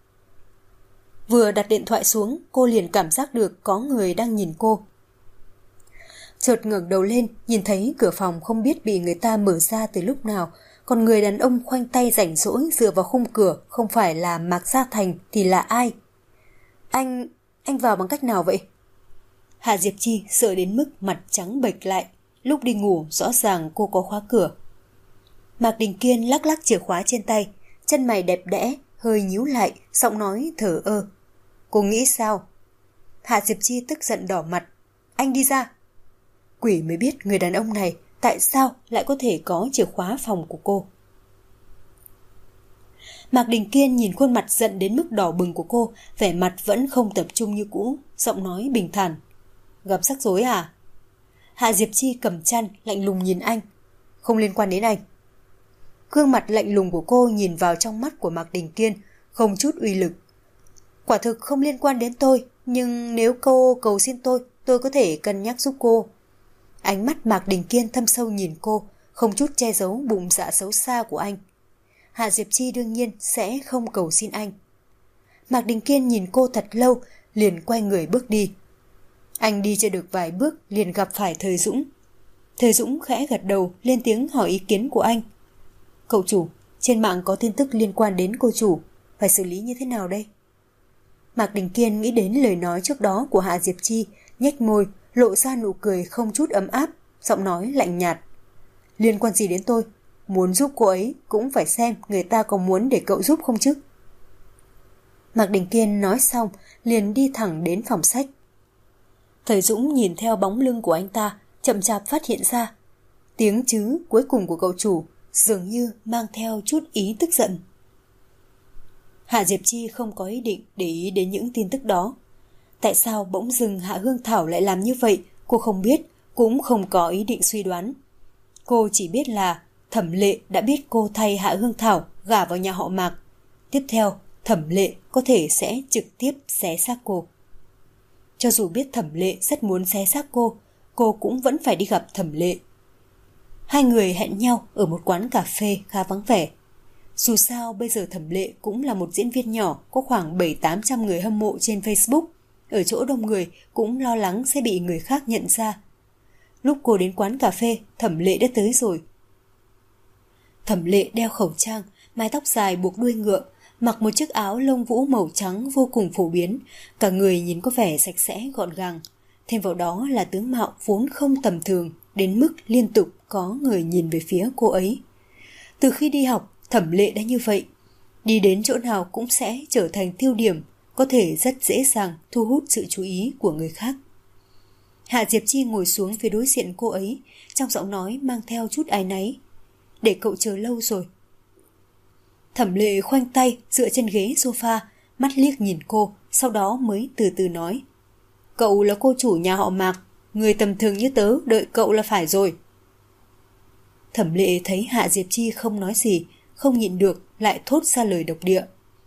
Vừa đặt điện thoại xuống, cô liền cảm giác được có người đang nhìn cô. Chợt ngẩng đầu lên, nhìn thấy cửa phòng không biết bị người ta mở ra từ lúc nào, còn người đàn ông khoanh tay rảnh rỗi dựa vào khung cửa không phải là Mạc Gia Thành thì là ai? Anh vào bằng cách nào vậy? Hạ Diệp Chi sợ đến mức mặt trắng bệch lại, lúc đi ngủ rõ ràng cô có khóa cửa. Mạc Đình Kiên lắc lắc chìa khóa trên tay, chân mày đẹp đẽ, hơi nhíu lại, giọng nói thở ơ. Cô nghĩ sao? Hạ Diệp Chi tức giận đỏ mặt. Anh đi ra. Quỷ mới biết người đàn ông này tại sao lại có thể có chìa khóa phòng của cô. Mạc Đình Kiên nhìn khuôn mặt giận đến mức đỏ bừng của cô, vẻ mặt vẫn không tập trung như cũ, giọng nói bình thản. Gặp rắc rối à? Hạ Diệp Chi cầm chăn, lạnh lùng nhìn anh. Không liên quan đến anh. Gương mặt lạnh lùng của cô nhìn vào trong mắt của Mạc Đình Kiên, không chút uy lực. Quả thực không liên quan đến tôi, nhưng nếu cô cầu xin tôi có thể cân nhắc giúp cô. Ánh mắt Mạc Đình Kiên thâm sâu nhìn cô, không chút che giấu bụng dạ xấu xa của anh. Hạ Diệp Chi đương nhiên sẽ không cầu xin anh. Mạc Đình Kiên nhìn cô thật lâu, liền quay người bước đi. Anh đi chưa được vài bước liền gặp phải Thời Dũng. Thời Dũng khẽ gật đầu lên tiếng hỏi ý kiến của anh. Cậu chủ, trên mạng có tin tức liên quan đến cô chủ, phải xử lý như thế nào đây? Mạc Đình Kiên nghĩ đến lời nói trước đó của Hạ Diệp Chi, nhếch môi, lộ ra nụ cười không chút ấm áp, giọng nói lạnh nhạt. Liên quan gì đến tôi? Muốn giúp cô ấy cũng phải xem người ta có muốn để cậu giúp không chứ. Mạc Đình Kiên nói xong liền đi thẳng đến phòng sách. Thời Dũng nhìn theo bóng lưng của anh ta, chậm chạp phát hiện ra tiếng chứ cuối cùng của cậu chủ dường như mang theo chút ý tức giận. Hạ Diệp Chi không có ý định để ý đến những tin tức đó. Tại sao bỗng dưng Hạ Hương Thảo lại làm như vậy, cô không biết, cũng không có ý định suy đoán. Cô chỉ biết là Thẩm Lệ đã biết cô thay Hạ Hương Thảo gả vào nhà họ Mạc. Tiếp theo, Thẩm Lệ có thể sẽ trực tiếp xé xác cô. Cho dù biết Thẩm Lệ rất muốn xé xác cô cũng vẫn phải đi gặp Thẩm Lệ. Hai người hẹn nhau ở một quán cà phê khá vắng vẻ. Dù sao bây giờ Thẩm Lệ cũng là một diễn viên nhỏ, có khoảng 700-800 người hâm mộ trên Facebook. Ở chỗ đông người cũng lo lắng sẽ bị người khác nhận ra. Lúc cô đến quán cà phê, Thẩm Lệ đã tới rồi. Thẩm Lệ đeo khẩu trang, mái tóc dài buộc đuôi ngựa, mặc một chiếc áo lông vũ màu trắng vô cùng phổ biến, cả người nhìn có vẻ sạch sẽ gọn gàng. Thêm vào đó là tướng mạo vốn không tầm thường, đến mức liên tục có người nhìn về phía cô ấy. Từ khi đi học, Thẩm Lệ đã như vậy. Đi đến chỗ nào cũng sẽ trở thành tiêu điểm, có thể rất dễ dàng thu hút sự chú ý của người khác. Hạ Diệp Chi ngồi xuống phía đối diện cô ấy, trong giọng nói mang theo chút áy náy. Để cậu chờ lâu rồi. Thẩm Lệ khoanh tay dựa trên ghế sofa, mắt liếc nhìn cô, sau đó mới từ từ nói. Cậu là cô chủ nhà họ Mạc, người tầm thường như tớ đợi cậu là phải rồi. Thẩm Lệ thấy Hạ Diệp Chi không nói gì, không nhịn được lại thốt ra lời độc địa.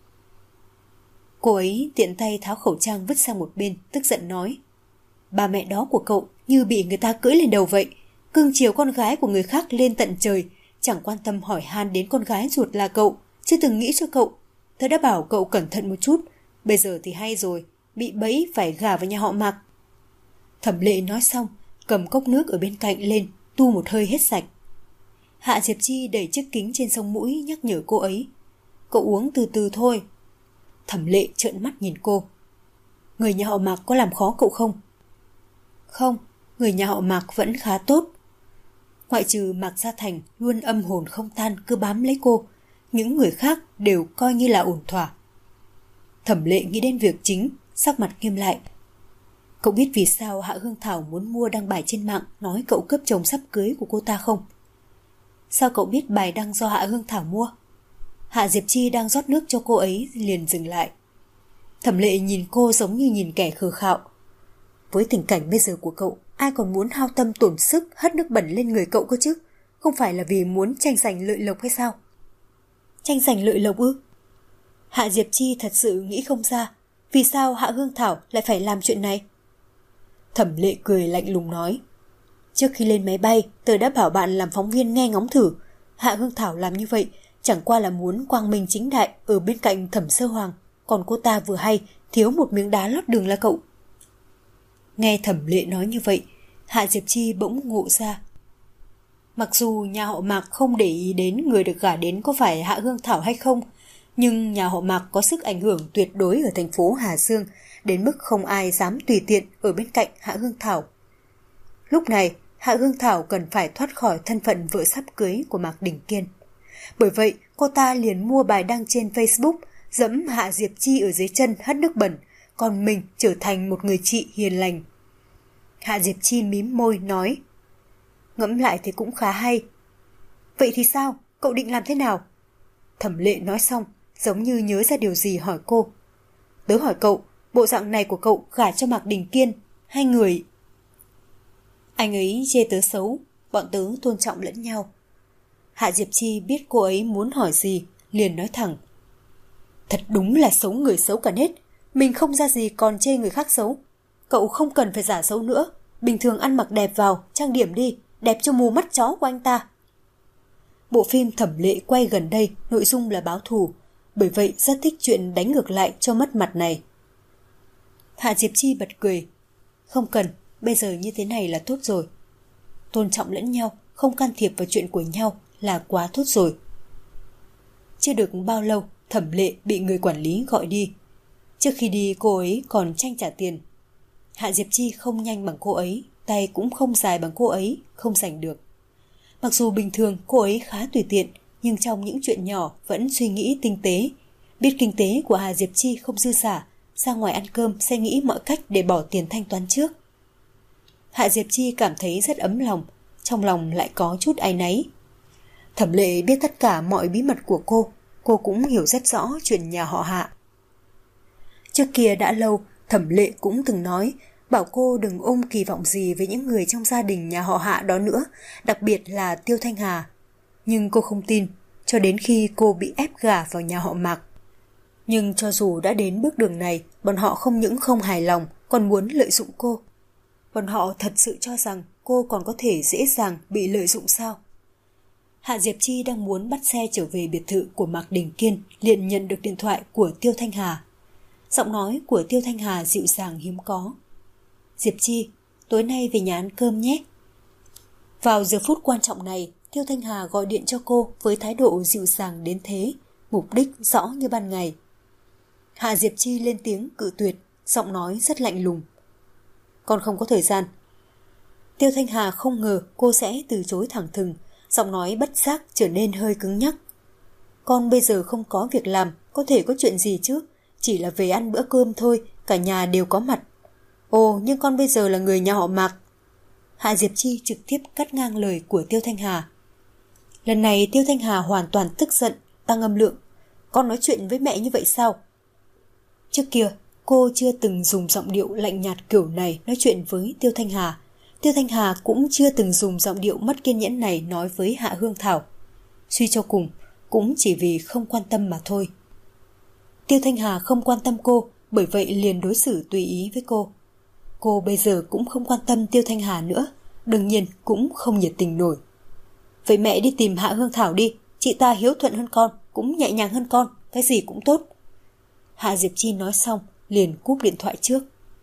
Cô ấy tiện tay tháo khẩu trang vứt sang một bên, tức giận nói. Ba mẹ đó của cậu như bị người ta cưỡi lên đầu vậy, cưng chiều con gái của người khác lên tận trời, chẳng quan tâm hỏi han đến con gái ruột là cậu, chưa từng nghĩ cho cậu. Tớ đã bảo cậu cẩn thận một chút, bây giờ thì hay rồi, bị bẫy phải gả vào nhà họ Mạc. Thẩm Lệ nói xong, cầm cốc nước ở bên cạnh lên, tu một hơi hết sạch. Hạ Diệp Chi đẩy chiếc kính trên sống mũi nhắc nhở cô ấy. Cậu uống từ từ thôi. Thẩm Lệ trợn mắt nhìn cô. Người nhà họ Mạc có làm khó cậu không? Không, người nhà họ Mạc vẫn khá tốt. Ngoại trừ Mạc Gia Thành luôn âm hồn không tan cứ bám lấy cô, những người khác đều coi như là ổn thỏa. Thẩm Lệ nghĩ đến việc chính, sắc mặt nghiêm lại. Cậu biết vì sao Hạ Hương Thảo muốn mua đăng bài trên mạng nói cậu cướp chồng sắp cưới của cô ta không? Sao cậu biết bài đăng do Hạ Hương Thảo mua? Hạ Diệp Chi đang rót nước cho cô ấy liền dừng lại. Thẩm Lệ nhìn cô giống như nhìn kẻ khờ khạo. Với tình cảnh bây giờ của cậu, ai còn muốn hao tâm tổn sức hất nước bẩn lên người cậu cơ chứ? Không phải là vì muốn tranh giành lợi lộc hay sao? Tranh giành lợi lộc ư? Hạ Diệp Chi thật sự nghĩ không ra, vì sao Hạ Hương Thảo lại phải làm chuyện này? Thẩm Lệ cười lạnh lùng nói. Trước khi lên máy bay, tớ đã bảo bạn làm phóng viên nghe ngóng thử. Hạ Hương Thảo làm như vậy chẳng qua là muốn quang minh chính đại ở bên cạnh Thẩm Sơ Hoàng, còn cô ta vừa hay thiếu một miếng đá lót đường là cậu. Nghe Thẩm Lệ nói như vậy, Hạ Diệp Chi bỗng ngộ ra. Mặc dù nhà họ Mạc không để ý đến người được gả đến có phải Hạ Hương Thảo hay không, nhưng nhà họ Mạc có sức ảnh hưởng tuyệt đối ở thành phố Hà Dương, đến mức không ai dám tùy tiện ở bên cạnh Hạ Hương Thảo. Lúc này, Hạ Hương Thảo cần phải thoát khỏi thân phận vợ sắp cưới của Mạc Đình Kiên. Bởi vậy, cô ta liền mua bài đăng trên Facebook, dẫm Hạ Diệp Chi ở dưới chân hất nước bẩn, còn mình trở thành một người chị hiền lành. Hạ Diệp Chi mím môi nói. Ngẫm lại thì cũng khá hay. Vậy thì sao? Cậu định làm thế nào? Thẩm Lệ nói xong, giống như nhớ ra điều gì hỏi cô. Tớ hỏi cậu, bộ dạng này của cậu gả cho Mạc Đình Kiên, hai người... Anh ấy chê tớ xấu, bọn tớ tôn trọng lẫn nhau. Hạ Diệp Chi biết cô ấy muốn hỏi gì, liền nói thẳng. Thật đúng là xấu người xấu cả nết, mình không ra gì còn chê người khác xấu. Cậu không cần phải giả xấu nữa, bình thường ăn mặc đẹp vào, trang điểm đi, đẹp cho mù mắt chó của anh ta. Bộ phim Thẩm Lệ quay gần đây, nội dung là báo thù, bởi vậy rất thích chuyện đánh ngược lại cho mất mặt này. Hạ Diệp Chi bật cười. Không cần, bây giờ như thế này là tốt rồi. Tôn trọng lẫn nhau, không can thiệp vào chuyện của nhau là quá tốt rồi. Chưa được bao lâu, Thẩm Lệ bị người quản lý gọi đi. Trước khi đi cô ấy còn tranh trả tiền. Hạ Diệp Chi không nhanh bằng cô ấy, tay cũng không dài bằng cô ấy, không giành được. Mặc dù bình thường cô ấy khá tùy tiện, nhưng trong những chuyện nhỏ vẫn suy nghĩ tinh tế. Biết kinh tế của Hạ Diệp Chi không dư xả, ra ngoài ăn cơm sẽ nghĩ mọi cách để bỏ tiền thanh toán trước. Hạ Diệp Chi cảm thấy rất ấm lòng, trong lòng lại có chút áy náy. Thẩm Lệ biết tất cả mọi bí mật của cô cũng hiểu rất rõ chuyện nhà họ Hạ. Trước kia đã lâu, Thẩm Lệ cũng từng nói, bảo cô đừng ôm kỳ vọng gì với những người trong gia đình nhà họ Hạ đó nữa, đặc biệt là Tiêu Thanh Hà. Nhưng cô không tin, cho đến khi cô bị ép gả vào nhà họ Mạc. Nhưng cho dù đã đến bước đường này, bọn họ không những không hài lòng, còn muốn lợi dụng cô. Bọn họ thật sự cho rằng cô còn có thể dễ dàng bị lợi dụng sao? Hạ Diệp Chi đang muốn bắt xe trở về biệt thự của Mạc Đình Kiên, liền nhận được điện thoại của Tiêu Thanh Hà. Giọng nói của Tiêu Thanh Hà dịu dàng hiếm có. Diệp Chi, tối nay về nhà ăn cơm nhé. Vào giờ phút quan trọng này, Tiêu Thanh Hà gọi điện cho cô với thái độ dịu dàng đến thế, mục đích rõ như ban ngày. Hạ Diệp Chi lên tiếng cự tuyệt, giọng nói rất lạnh lùng. Con không có thời gian. Tiêu Thanh Hà không ngờ cô sẽ từ chối thẳng thừng, giọng nói bất giác trở nên hơi cứng nhắc. Con bây giờ không có việc làm, có thể có chuyện gì chứ? Chỉ là về ăn bữa cơm thôi, cả nhà đều có mặt. Ồ, nhưng con bây giờ là người nhà họ Mạc. Hạ Diệp Chi trực tiếp cắt ngang lời của Tiêu Thanh Hà. Lần này Tiêu Thanh Hà hoàn toàn tức giận, tăng âm lượng. Con nói chuyện với mẹ như vậy sao? Trước kia, cô chưa từng dùng giọng điệu lạnh nhạt kiểu này nói chuyện với Tiêu Thanh Hà. Tiêu Thanh Hà cũng chưa từng dùng giọng điệu mất kiên nhẫn này nói với Hạ Hương Thảo. Suy cho cùng, cũng chỉ vì không quan tâm mà thôi. Tiêu Thanh Hà không quan tâm cô, bởi vậy liền đối xử tùy ý với cô. Cô bây giờ cũng không quan tâm Tiêu Thanh Hà nữa, đương nhiên cũng không nhiệt tình nổi. Vậy mẹ đi tìm Hạ Hương Thảo đi, chị ta hiếu thuận hơn con, cũng nhẹ nhàng hơn con, cái gì cũng tốt. Hạ Diệp Chi nói xong, liền cúp điện thoại trước.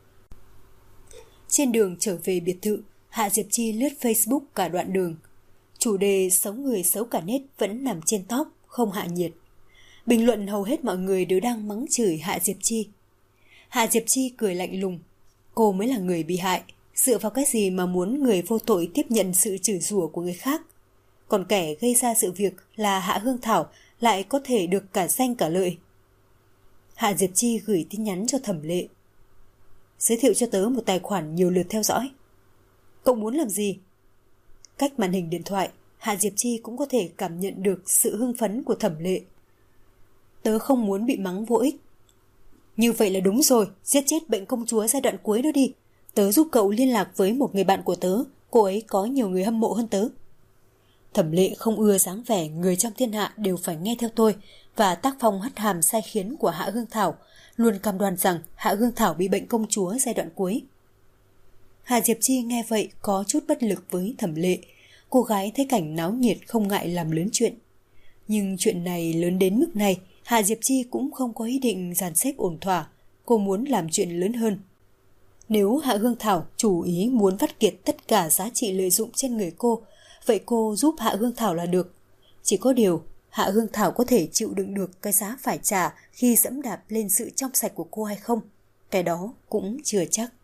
Trên đường trở về biệt thự, Hạ Diệp Chi lướt Facebook cả đoạn đường. Chủ đề xấu người xấu cả nết vẫn nằm trên top, không hạ nhiệt. Bình luận hầu hết mọi người đều đang mắng chửi Hạ Diệp Chi. Hạ Diệp Chi cười lạnh lùng. Cô mới là người bị hại, dựa vào cái gì mà muốn người vô tội tiếp nhận sự chửi rủa của người khác? Còn kẻ gây ra sự việc là Hạ Hương Thảo lại có thể được cả danh cả lợi. Hạ Diệp Chi gửi tin nhắn cho Thẩm Lệ. Giới thiệu cho tớ một tài khoản nhiều lượt theo dõi. Cậu muốn làm gì? Cách màn hình điện thoại, Hạ Diệp Chi cũng có thể cảm nhận được sự hưng phấn của Thẩm Lệ. Tớ không muốn bị mắng vô ích. Như vậy là đúng rồi, giết chết bệnh công chúa giai đoạn cuối đó đi. Tớ giúp cậu liên lạc với một người bạn của tớ, cô ấy có nhiều người hâm mộ hơn tớ. Thẩm Lệ không ưa dáng vẻ người trong thiên hạ đều phải nghe theo tôi và tác phong hất hàm sai khiến của Hạ Hương Thảo, luôn cam đoan rằng Hạ Hương Thảo bị bệnh công chúa giai đoạn cuối. Hạ Diệp Chi nghe vậy có chút bất lực với Thẩm Lệ. Cô gái thấy cảnh náo nhiệt không ngại làm lớn chuyện. Nhưng chuyện này lớn đến mức này, Hạ Diệp Chi cũng không có ý định dàn xếp ổn thỏa. Cô muốn làm chuyện lớn hơn. Nếu Hạ Hương Thảo chủ ý muốn vắt kiệt tất cả giá trị lợi dụng trên người cô, vậy cô giúp Hạ Hương Thảo là được. Chỉ có điều, Hạ Hương Thảo có thể chịu đựng được cái giá phải trả khi dẫm đạp lên sự trong sạch của cô hay không? Cái đó cũng chưa chắc.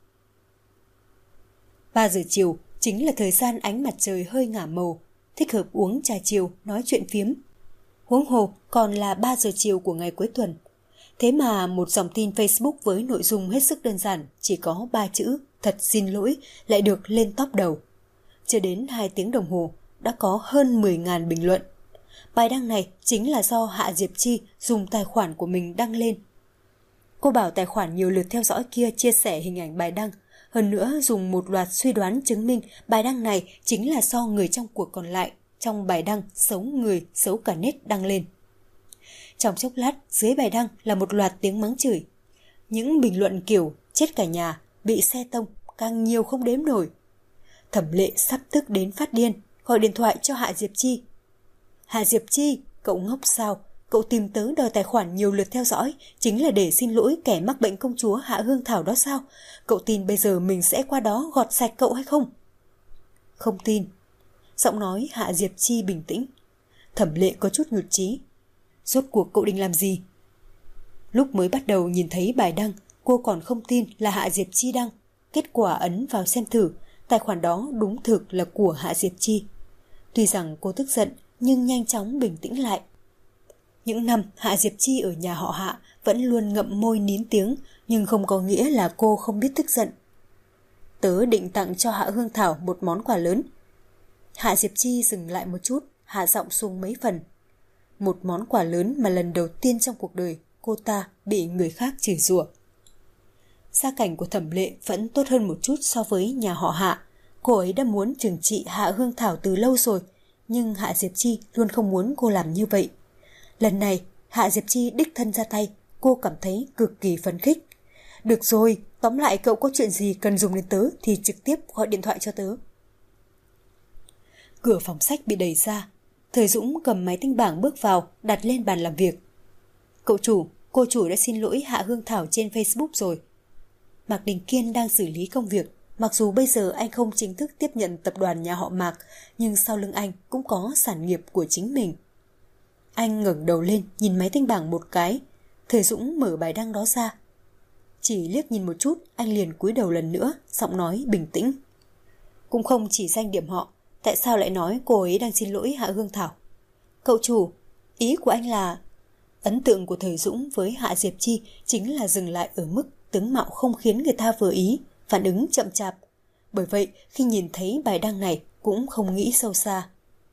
3 giờ chiều chính là thời gian ánh mặt trời hơi ngả màu, thích hợp uống trà chiều, nói chuyện phiếm. Huống hồ còn là 3 giờ chiều của ngày cuối tuần. Thế mà một dòng tin Facebook với nội dung hết sức đơn giản, chỉ có 3 chữ thật xin lỗi lại được lên top đầu. Chưa đến 2 tiếng đồng hồ đã có hơn 10.000 bình luận. Bài đăng này chính là do Hạ Diệp Chi dùng tài khoản của mình đăng lên. Cô bảo tài khoản nhiều lượt theo dõi kia chia sẻ hình ảnh bài đăng, hơn nữa dùng một loạt suy đoán chứng minh bài đăng này chính là do người trong cuộc còn lại trong bài đăng xấu người xấu cả nết đăng lên. Trong chốc lát dưới bài đăng là một loạt tiếng mắng chửi. Những bình luận kiểu chết cả nhà, bị xe tông càng nhiều không đếm nổi. Thẩm Lệ sắp tức đến phát điên, gọi điện thoại cho Hạ Diệp Chi. Hạ Diệp Chi, cậu ngốc sao? Cậu tìm tớ đòi tài khoản nhiều lượt theo dõi chính là để xin lỗi kẻ mắc bệnh công chúa Hạ Hương Thảo đó sao? Cậu tin bây giờ mình sẽ qua đó gọt sạch cậu hay không? Không tin. Giọng nói Hạ Diệp Chi bình tĩnh. Thẩm Lệ có chút nhụt chí. Rốt cuộc cậu định làm gì? Lúc mới bắt đầu nhìn thấy bài đăng, cô còn không tin là Hạ Diệp Chi đăng. Kết quả ấn vào xem thử, tài khoản đó đúng thực là của Hạ Diệp Chi. Tuy rằng cô tức giận nhưng nhanh chóng bình tĩnh lại. Những năm Hạ Diệp Chi ở nhà họ Hạ vẫn luôn ngậm môi nín tiếng, nhưng không có nghĩa là cô không biết tức giận. Tớ định tặng cho Hạ Hương Thảo một món quà lớn. Hạ Diệp Chi dừng lại một chút, hạ giọng xuống mấy phần. Một món quà lớn mà lần đầu tiên trong cuộc đời cô ta bị người khác chửi rủa. Gia cảnh của Thẩm Lệ vẫn tốt hơn một chút so với nhà họ Hạ. Cô ấy đã muốn trừng trị Hạ Hương Thảo từ lâu rồi, nhưng Hạ Diệp Chi luôn không muốn cô làm như vậy. Lần này Hạ Diệp Chi đích thân ra tay, cô cảm thấy cực kỳ phấn khích. Được rồi, tóm lại cậu có chuyện gì cần dùng đến tớ thì trực tiếp gọi điện thoại cho tớ. Cửa phòng sách bị đẩy ra. Thời Dũng cầm máy tính bảng bước vào, đặt lên bàn làm việc. Cậu chủ, cô chủ đã xin lỗi Hạ Hương Thảo trên Facebook rồi. Mạc Đình Kiên đang xử lý công việc. Mặc dù bây giờ anh không chính thức tiếp nhận tập đoàn nhà họ Mạc, nhưng sau lưng anh cũng có sản nghiệp của chính mình. Anh ngẩng đầu lên nhìn máy tính bảng một cái. Thời Dũng mở bài đăng đó ra. Chỉ liếc nhìn một chút, anh liền cúi đầu lần nữa, giọng nói bình tĩnh. Cũng không chỉ danh điểm họ, tại sao lại nói cô ấy đang xin lỗi Hạ Hương Thảo? Cậu chủ, ý của anh là... Ấn tượng của Thời Dũng với Hạ Diệp Chi chính là dừng lại ở mức tướng mạo không khiến người ta vừa ý, phản ứng chậm chạp. Bởi vậy, khi nhìn thấy bài đăng này cũng không nghĩ sâu xa.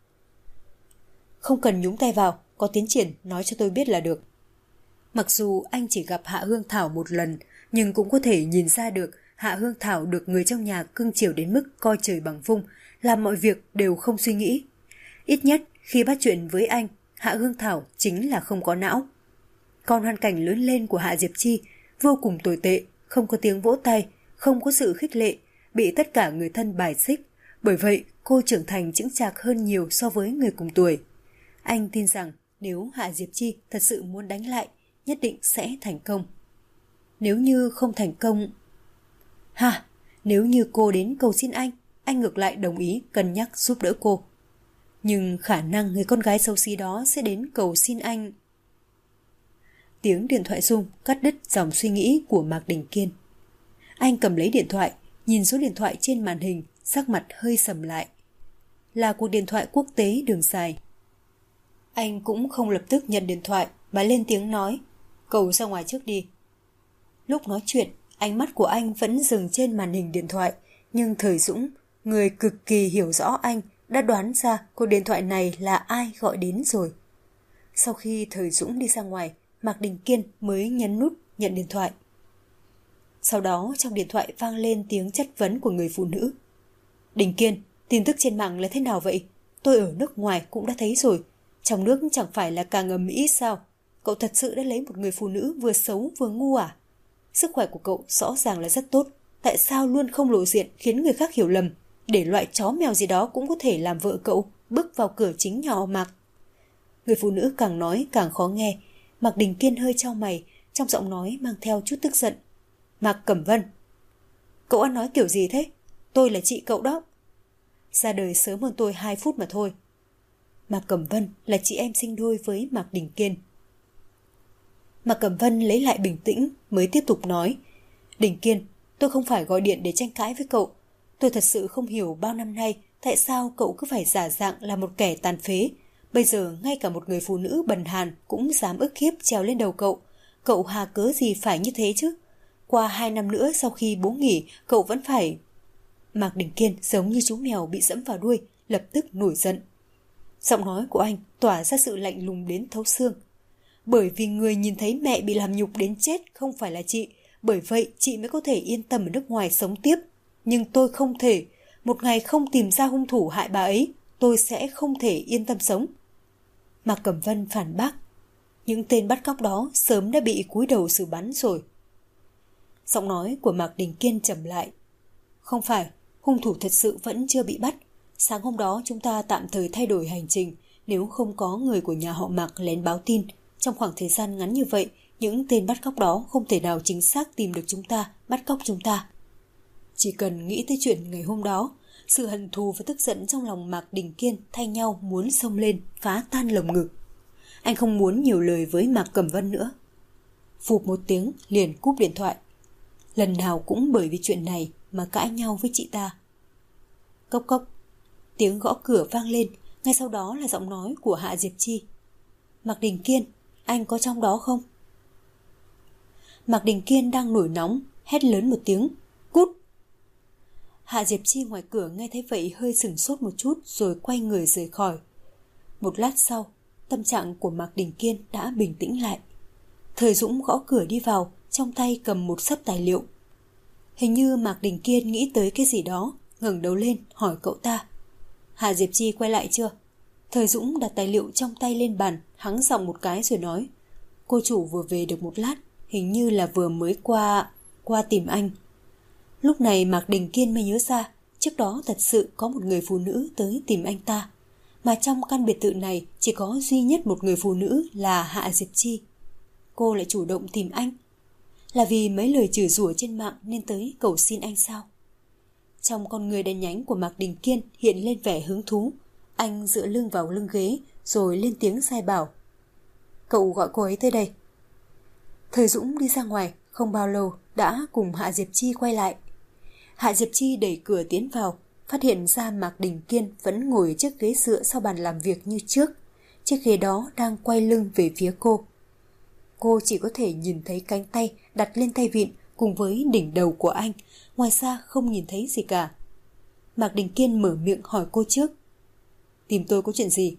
Không cần nhúng tay vào, có tiến triển nói cho tôi biết là được. Mặc dù anh chỉ gặp Hạ Hương Thảo một lần, nhưng cũng có thể nhìn ra được Hạ Hương Thảo được người trong nhà cưng chiều đến mức coi trời bằng vung, làm mọi việc đều không suy nghĩ. Ít nhất khi bắt chuyện với anh, Hạ Hương Thảo chính là không có não. Còn hoàn cảnh lớn lên của Hạ Diệp Chi vô cùng tồi tệ, không có tiếng vỗ tay, không có sự khích lệ, bị tất cả người thân bài xích. Bởi vậy cô trưởng thành chững chạc hơn nhiều so với người cùng tuổi. Anh tin rằng nếu Hạ Diệp Chi thật sự muốn đánh lại, nhất định sẽ thành công. Nếu như không thành công... Nếu như cô đến cầu xin anh ngược lại đồng ý cân nhắc giúp đỡ cô. Nhưng khả năng người con gái xấu xí đó sẽ đến cầu xin anh... Tiếng điện thoại rung cắt đứt dòng suy nghĩ của Mạc Đình Kiên. Anh cầm lấy điện thoại, nhìn số điện thoại trên màn hình, sắc mặt hơi sầm lại. Là cuộc điện thoại quốc tế đường dài. Anh cũng không lập tức nhận điện thoại mà lên tiếng nói, cậu ra ngoài trước đi. Lúc nói chuyện, ánh mắt của anh vẫn dừng trên màn hình điện thoại, nhưng Thời Dũng, người cực kỳ hiểu rõ anh, đã đoán ra cuộc điện thoại này là ai gọi đến rồi. Sau khi Thời Dũng đi ra ngoài, Mạc Đình Kiên mới nhấn nút nhận điện thoại. Sau đó trong điện thoại vang lên tiếng chất vấn của người phụ nữ. Đình Kiên, tin tức trên mạng là thế nào vậy? Tôi ở nước ngoài cũng đã thấy rồi. Trong nước chẳng phải là càng ầm ĩ sao? Cậu thật sự đã lấy một người phụ nữ vừa xấu vừa ngu à? Sức khỏe của cậu rõ ràng là rất tốt. Tại sao luôn không lộ diện khiến người khác hiểu lầm? Để loại chó mèo gì đó cũng có thể làm vợ cậu, bước vào cửa chính nhà họ Mạc. Người phụ nữ càng nói càng khó nghe. Mạc Đình Kiên hơi chau mày, trong giọng nói mang theo chút tức giận. Mạc Cẩm Vân, cậu ăn nói kiểu gì thế? Tôi là chị cậu đó. Ra đời sớm hơn tôi 2 phút mà thôi. Mạc Cẩm Vân là chị em sinh đôi với Mạc Đình Kiên. Mạc Cẩm Vân lấy lại bình tĩnh mới tiếp tục nói. Đình Kiên, tôi không phải gọi điện để tranh cãi với cậu. Tôi thật sự không hiểu bao năm nay tại sao cậu cứ phải giả dạng là một kẻ tàn phế. Bây giờ ngay cả một người phụ nữ bần hàn cũng dám ức hiếp trèo lên đầu cậu. Cậu hà cớ gì phải như thế chứ? Qua 2 năm nữa sau khi bố nghỉ, cậu vẫn phải... Mạc Đình Kiên giống như chú mèo bị dẫm vào đuôi, lập tức nổi giận. Giọng nói của anh tỏa ra sự lạnh lùng đến thấu xương. Bởi vì người nhìn thấy mẹ bị làm nhục đến chết không phải là chị, bởi vậy chị mới có thể yên tâm ở nước ngoài sống tiếp. Nhưng tôi không thể. Một ngày không tìm ra hung thủ hại bà ấy, tôi sẽ không thể yên tâm sống. Mạc Cẩm Vân phản bác. Những tên bắt cóc đó sớm đã bị cúi đầu xử bắn rồi. Giọng nói của Mạc Đình Kiên trầm lại. Không phải, hung thủ thật sự vẫn chưa bị bắt. Sáng hôm đó chúng ta tạm thời thay đổi hành trình. Nếu không có người của nhà họ Mạc lén báo tin, Trong khoảng thời gian ngắn như vậy, những tên bắt cóc đó không thể nào chính xác tìm được chúng ta, bắt cóc chúng ta. Chỉ cần nghĩ tới chuyện ngày hôm đó, sự hận thù và tức giận trong lòng Mạc Đình Kiên thay nhau muốn xông lên, phá tan lồng ngực. Anh không muốn nhiều lời với Mạc Cẩm Vân nữa. Phụp một tiếng liền cúp điện thoại. Lần nào cũng bởi vì chuyện này mà cãi nhau với chị ta. Cốc cốc, tiếng gõ cửa vang lên, ngay sau đó là giọng nói của Hạ Diệp Chi. Mạc Đình Kiên, anh có trong đó không? Mạc Đình Kiên đang nổi nóng, hét lớn một tiếng, cút. Hạ Diệp Chi ngoài cửa nghe thấy vậy hơi sửng sốt một chút rồi quay người rời khỏi. Một lát sau, tâm trạng của Mạc Đình Kiên đã bình tĩnh lại. Thời Dũng gõ cửa đi vào, trong tay cầm một xấp tài liệu. Hình như Mạc Đình Kiên nghĩ tới cái gì đó, ngẩng đầu lên hỏi cậu ta. Hạ Diệp Chi quay lại chưa? Thời Dũng đặt tài liệu trong tay lên bàn, hắng giọng một cái rồi nói. Cô chủ vừa về được một lát, hình như là vừa mới qua tìm anh. Lúc này Mạc Đình Kiên mới nhớ ra, trước đó thật sự có một người phụ nữ tới tìm anh ta. Mà trong căn biệt thự này chỉ có duy nhất một người phụ nữ là Hạ Diệp Chi. Cô lại chủ động tìm anh. Là vì mấy lời chửi rủa trên mạng nên tới cầu xin anh sao? Trong con người đen nhánh của Mạc Đình Kiên hiện lên vẻ hứng thú. Anh dựa lưng vào lưng ghế rồi lên tiếng sai bảo. Cậu gọi cô ấy tới đây. Thời Dũng đi ra ngoài, không bao lâu đã cùng Hạ Diệp Chi quay lại. Hạ Diệp Chi đẩy cửa tiến vào, phát hiện ra Mạc Đình Kiên vẫn ngồi chiếc ghế dựa sau bàn làm việc như trước. Chiếc ghế đó đang quay lưng về phía cô. Cô chỉ có thể nhìn thấy cánh tay đặt lên tay vịn cùng với đỉnh đầu của anh, ngoài ra không nhìn thấy gì cả. Mạc Đình Kiên mở miệng hỏi cô trước. Tìm tôi có chuyện gì?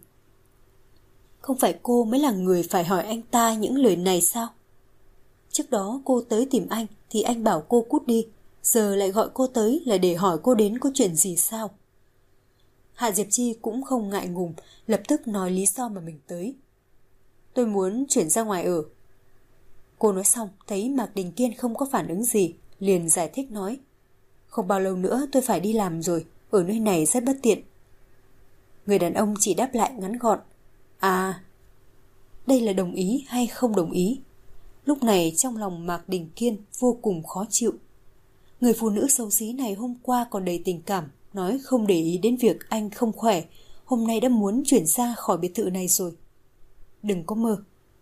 Không phải cô mới là người phải hỏi anh ta những lời này sao? Trước đó cô tới tìm anh thì anh bảo cô cút đi, giờ lại gọi cô tới là để hỏi cô đến có chuyện gì sao? Hạ Diệp Chi cũng không ngại ngùng, lập tức nói lý do mà mình tới. Tôi muốn chuyển ra ngoài ở. Cô nói xong thấy Mạc Đình Kiên không có phản ứng gì, liền giải thích nói. Không bao lâu nữa tôi phải đi làm rồi, ở nơi này rất bất tiện. Người đàn ông chỉ đáp lại ngắn gọn. À, đây là đồng ý hay không đồng ý? Lúc này trong lòng Mạc Đình Kiên vô cùng khó chịu. Người phụ nữ xấu xí này hôm qua còn đầy tình cảm, nói không để ý đến việc anh không khỏe, hôm nay đã muốn chuyển ra khỏi biệt thự này rồi. Đừng có mơ.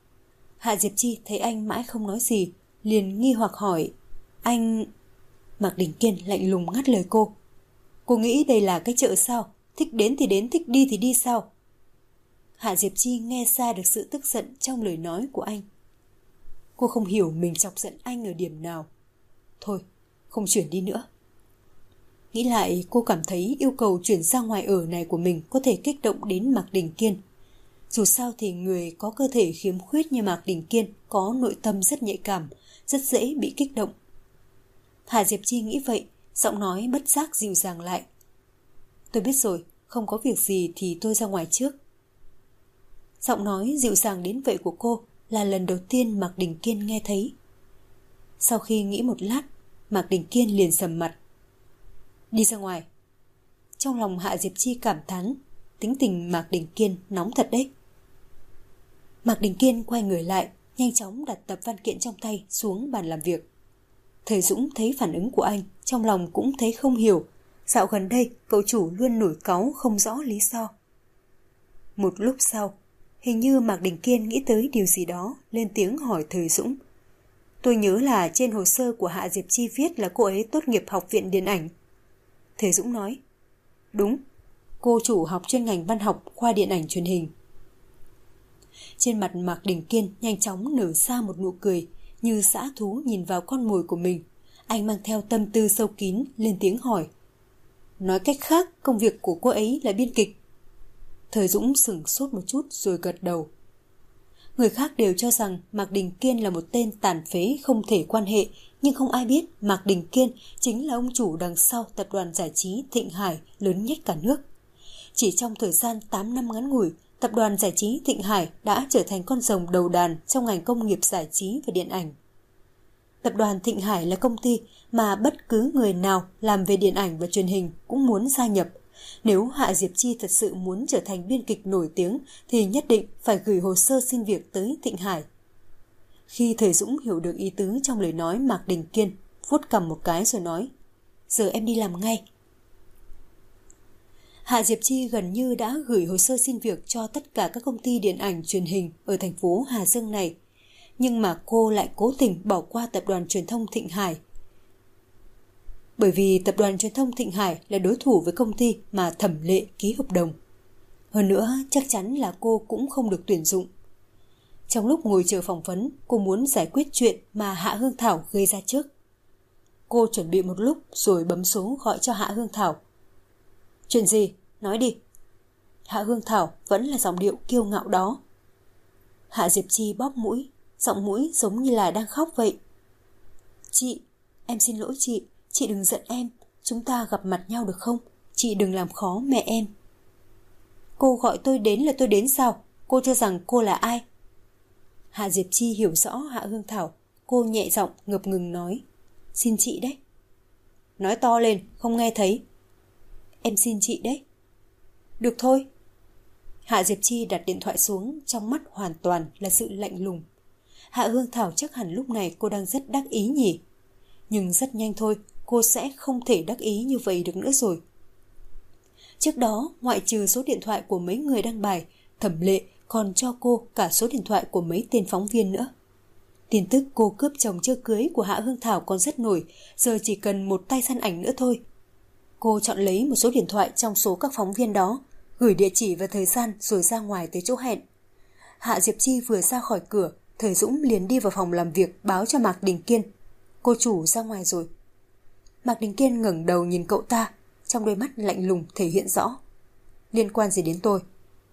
Hạ Diệp Chi thấy anh mãi không nói gì, liền nghi hoặc hỏi. Anh... Mạc Đình Kiên lạnh lùng ngắt lời cô. Cô nghĩ đây là cái chợ sao? Thích đến thì đến, thích đi thì đi sao? Hạ Diệp Chi nghe ra được sự tức giận trong lời nói của anh. Cô không hiểu mình chọc giận anh ở điểm nào. Thôi, không chuyển đi nữa. Nghĩ lại cô cảm thấy yêu cầu chuyển ra ngoài ở này của mình có thể kích động đến Mạc Đình Kiên. Dù sao thì người có cơ thể khiếm khuyết như Mạc Đình Kiên có nội tâm rất nhạy cảm, rất dễ bị kích động. Hạ Diệp Chi nghĩ vậy, giọng nói bất giác dịu dàng lại. Tôi biết rồi, không có việc gì thì tôi ra ngoài trước. Giọng nói dịu dàng đến vậy của cô là lần đầu tiên Mạc Đình Kiên nghe thấy. Sau khi nghĩ một lát, Mạc Đình Kiên liền sầm mặt. Đi ra ngoài. Trong lòng Hạ Diệp Chi cảm thán, tính tình Mạc Đình Kiên nóng thật đấy. Mạc Đình Kiên quay người lại, nhanh chóng đặt tập văn kiện trong tay xuống bàn làm việc. Thời Dũng thấy phản ứng của anh, trong lòng cũng thấy không hiểu. Dạo gần đây, cậu chủ luôn nổi cáu không rõ lý do. Một lúc sau, hình như Mạc Đình Kiên nghĩ tới điều gì đó, lên tiếng hỏi Thời Dũng. Tôi nhớ là trên hồ sơ của Hạ Diệp Chi viết là cô ấy tốt nghiệp học viện điện ảnh. Thời Dũng nói. Đúng, cô chủ học chuyên ngành văn học khoa điện ảnh truyền hình. Trên mặt Mạc Đình Kiên nhanh chóng nở ra một nụ cười, như dã thú nhìn vào con mồi của mình. Anh mang theo tâm tư sâu kín, lên tiếng hỏi. Nói cách khác, công việc của cô ấy là biên kịch. Thời Dũng sửng sốt một chút rồi gật đầu. Người khác đều cho rằng Mạc Đình Kiên là một tên tàn phế không thể quan hệ, nhưng không ai biết Mạc Đình Kiên chính là ông chủ đằng sau tập đoàn giải trí Thịnh Hải lớn nhất cả nước. Chỉ trong thời gian 8 năm ngắn ngủi, tập đoàn giải trí Thịnh Hải đã trở thành con rồng đầu đàn trong ngành công nghiệp giải trí và điện ảnh. Tập đoàn Thịnh Hải là công ty mà bất cứ người nào làm về điện ảnh và truyền hình cũng muốn gia nhập. Nếu Hạ Diệp Chi thật sự muốn trở thành biên kịch nổi tiếng thì nhất định phải gửi hồ sơ xin việc tới Thịnh Hải. Khi Thời Dũng hiểu được ý tứ trong lời nói Mạc Đình Kiên, vuốt cằm một cái rồi nói: "Giờ em đi làm ngay." Hạ Diệp Chi gần như đã gửi hồ sơ xin việc cho tất cả các công ty điện ảnh truyền hình ở thành phố Hà Dương này. Nhưng mà cô lại cố tình bỏ qua tập đoàn truyền thông Thịnh Hải. Bởi vì tập đoàn truyền thông Thịnh Hải là đối thủ với công ty mà Thẩm Lệ ký hợp đồng. Hơn nữa, chắc chắn là cô cũng không được tuyển dụng. Trong lúc ngồi chờ phỏng vấn, cô muốn giải quyết chuyện mà Hạ Hương Thảo gây ra trước. Cô chuẩn bị một lúc rồi bấm số gọi cho Hạ Hương Thảo. "Chuyện gì? Nói đi." Hạ Hương Thảo vẫn là giọng điệu kiêu ngạo đó. Hạ Diệp Chi bóp mũi, giọng mũi giống như là đang khóc vậy. "Chị, em xin lỗi chị đừng giận em, chúng ta gặp mặt nhau được không? Chị đừng làm khó mẹ em." "Cô gọi tôi đến là tôi đến sao? Cô cho rằng cô là ai?" Hạ Diệp Chi hiểu rõ Hạ Hương Thảo, cô nhẹ giọng ngập ngừng nói: "Xin chị đấy." "Nói to lên, không nghe thấy." "Em xin chị đấy." "Được thôi." Hạ Diệp Chi đặt điện thoại xuống, trong mắt hoàn toàn là sự lạnh lùng. Hạ Hương Thảo chắc hẳn lúc này cô đang rất đắc ý nhỉ. Nhưng rất nhanh thôi, cô sẽ không thể đắc ý như vậy được nữa rồi. Trước đó, ngoại trừ số điện thoại của mấy người đăng bài, Thẩm Lệ còn cho cô cả số điện thoại của mấy tên phóng viên nữa. Tin tức cô cướp chồng chưa cưới của Hạ Hương Thảo còn rất nổi, giờ chỉ cần một tay săn ảnh nữa thôi. Cô chọn lấy một số điện thoại trong số các phóng viên đó, gửi địa chỉ và thời gian rồi ra ngoài tới chỗ hẹn. Hạ Diệp Chi vừa ra khỏi cửa, Thời Dũng liền đi vào phòng làm việc báo cho Mạc Đình Kiên: "Cô chủ ra ngoài rồi." Mạc Đình Kiên ngẩng đầu nhìn cậu ta, trong đôi mắt lạnh lùng thể hiện rõ: "Liên quan gì đến tôi?"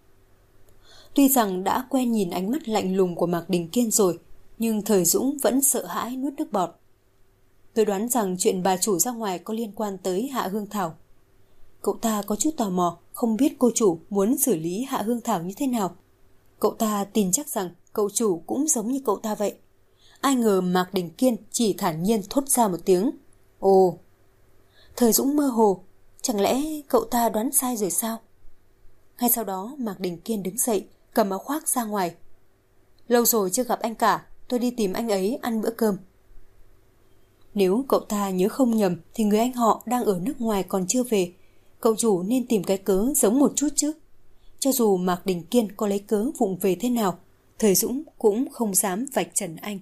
Tuy rằng đã quen nhìn ánh mắt lạnh lùng của Mạc Đình Kiên rồi, nhưng Thời Dũng vẫn sợ hãi nuốt nước bọt. "Tôi đoán rằng chuyện bà chủ ra ngoài có liên quan tới Hạ Hương Thảo." Cậu ta có chút tò mò, không biết cô chủ muốn xử lý Hạ Hương Thảo như thế nào. Cậu ta tin chắc rằng cậu chủ cũng giống như cậu ta vậy. Ai ngờ Mạc Đình Kiên chỉ thản nhiên thốt ra một tiếng: "Ồ." Thời Dũng mơ hồ, chẳng lẽ cậu ta đoán sai rồi sao? Ngay sau đó Mạc Đình Kiên đứng dậy, cầm áo khoác ra ngoài. "Lâu rồi chưa gặp anh cả, tôi đi tìm anh ấy ăn bữa cơm." Nếu cậu ta nhớ không nhầm thì người anh họ đang ở nước ngoài còn chưa về. Cậu chủ nên tìm cái cớ giống một chút chứ. Cho dù Mạc Đình Kiên có lấy cớ vụng về thế nào, Thời Dũng cũng không dám vạch trần anh.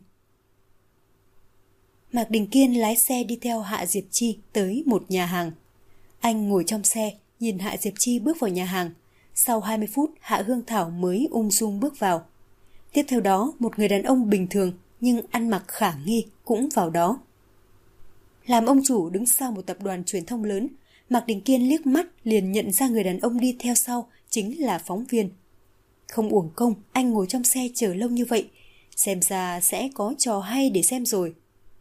Mạc Đình Kiên lái xe đi theo Hạ Diệp Chi tới một nhà hàng. Anh ngồi trong xe, nhìn Hạ Diệp Chi bước vào nhà hàng. Sau 20 phút, Hạ Hương Thảo mới ung dung bước vào. Tiếp theo đó, một người đàn ông bình thường nhưng ăn mặc khả nghi cũng vào đó. Làm ông chủ đứng sau một tập đoàn truyền thông lớn, Mạc Đình Kiên liếc mắt liền nhận ra người đàn ông đi theo sau chính là phóng viên. Không uổng công anh ngồi trong xe chờ lâu như vậy, xem ra sẽ có trò hay để xem rồi.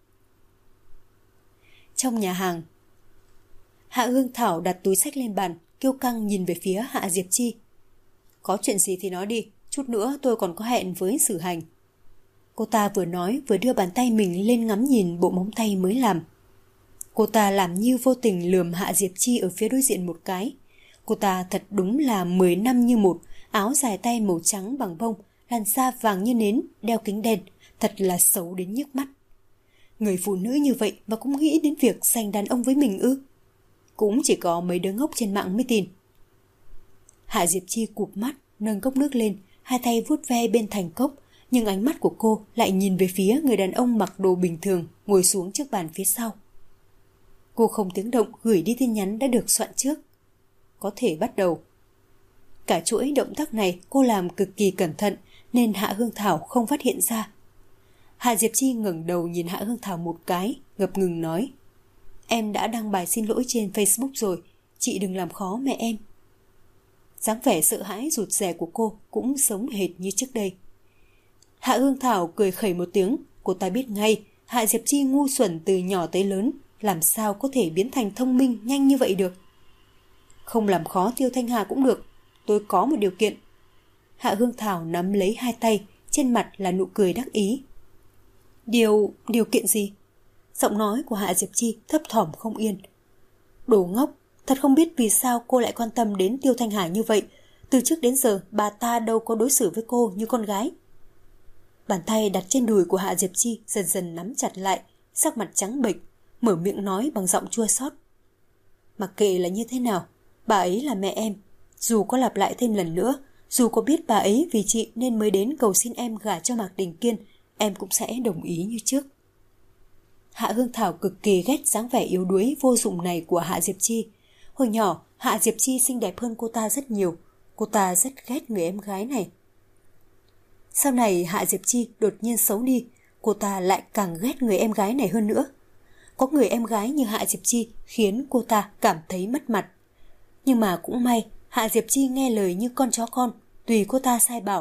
Trong nhà hàng, Hạ Hương Thảo đặt túi xách lên bàn, kiêu căng nhìn về phía Hạ Diệp Chi. "Có chuyện gì thì nói đi, chút nữa tôi còn có hẹn với Sử Hành." Cô ta vừa nói vừa đưa bàn tay mình lên ngắm nhìn bộ móng tay mới làm. Cô ta làm như vô tình lườm Hạ Diệp Chi ở phía đối diện một cái. Cô ta thật đúng là 10 năm như một, áo dài tay màu trắng bằng bông, làn da vàng như nến, đeo kính đen, thật là xấu đến nhức mắt. Người phụ nữ như vậy mà cũng nghĩ đến việc giành đàn ông với mình ư? Cũng chỉ có mấy đứa ngốc trên mạng mới tin. Hạ Diệp Chi cụp mắt, nâng cốc nước lên, hai tay vuốt ve bên thành cốc, nhưng ánh mắt của cô lại nhìn về phía người đàn ông mặc đồ bình thường ngồi xuống trước bàn phía sau. Cô không tiếng động gửi đi tin nhắn đã được soạn trước. Có thể bắt đầu. Cả chuỗi động tác này cô làm cực kỳ cẩn thận nên Hạ Hương Thảo không phát hiện ra. Hạ Diệp Chi ngẩng đầu nhìn Hạ Hương Thảo một cái, ngập ngừng nói: "Em đã đăng bài xin lỗi trên Facebook rồi, chị đừng làm khó mẹ em." Dáng vẻ sợ hãi rụt rè của cô cũng giống hệt như trước đây. Hạ Hương Thảo cười khẩy một tiếng, cô ta biết ngay Hạ Diệp Chi ngu xuẩn từ nhỏ tới lớn, làm sao có thể biến thành thông minh nhanh như vậy được. "Không làm khó Tiêu Thanh Hà cũng được, tôi có một điều kiện." Hạ Hương Thảo nắm lấy hai tay, trên mặt là nụ cười đắc ý. Điều kiện gì?" Giọng nói của Hạ Diệp Chi thấp thỏm không yên. "Đồ ngốc, Thật không biết vì sao cô lại quan tâm đến Tiêu Thanh Hà như vậy. Từ trước đến giờ bà ta đâu có đối xử với cô như con gái. Bàn tay đặt trên đùi của Hạ Diệp Chi dần dần nắm chặt lại, sắc mặt trắng bệch, mở miệng nói bằng giọng chua xót. Mặc kệ là như thế nào, bà ấy là mẹ em. Dù có lặp lại thêm lần nữa, dù có biết bà ấy vì chị nên mới đến cầu xin em gả cho Mạc Đình Kiên, em cũng sẽ đồng ý như trước. Hạ Hương Thảo cực kỳ ghét dáng vẻ yếu đuối vô dụng này của Hạ Diệp Chi. Hồi nhỏ, Hạ Diệp Chi xinh đẹp hơn cô ta rất nhiều. Cô ta rất ghét người em gái này. Sau này Hạ Diệp Chi đột nhiên xấu đi, cô ta lại càng ghét người em gái này hơn nữa. Có người em gái như Hạ Diệp Chi khiến cô ta cảm thấy mất mặt. Nhưng mà cũng may, Hạ Diệp Chi nghe lời như con chó con, tùy cô ta sai bảo.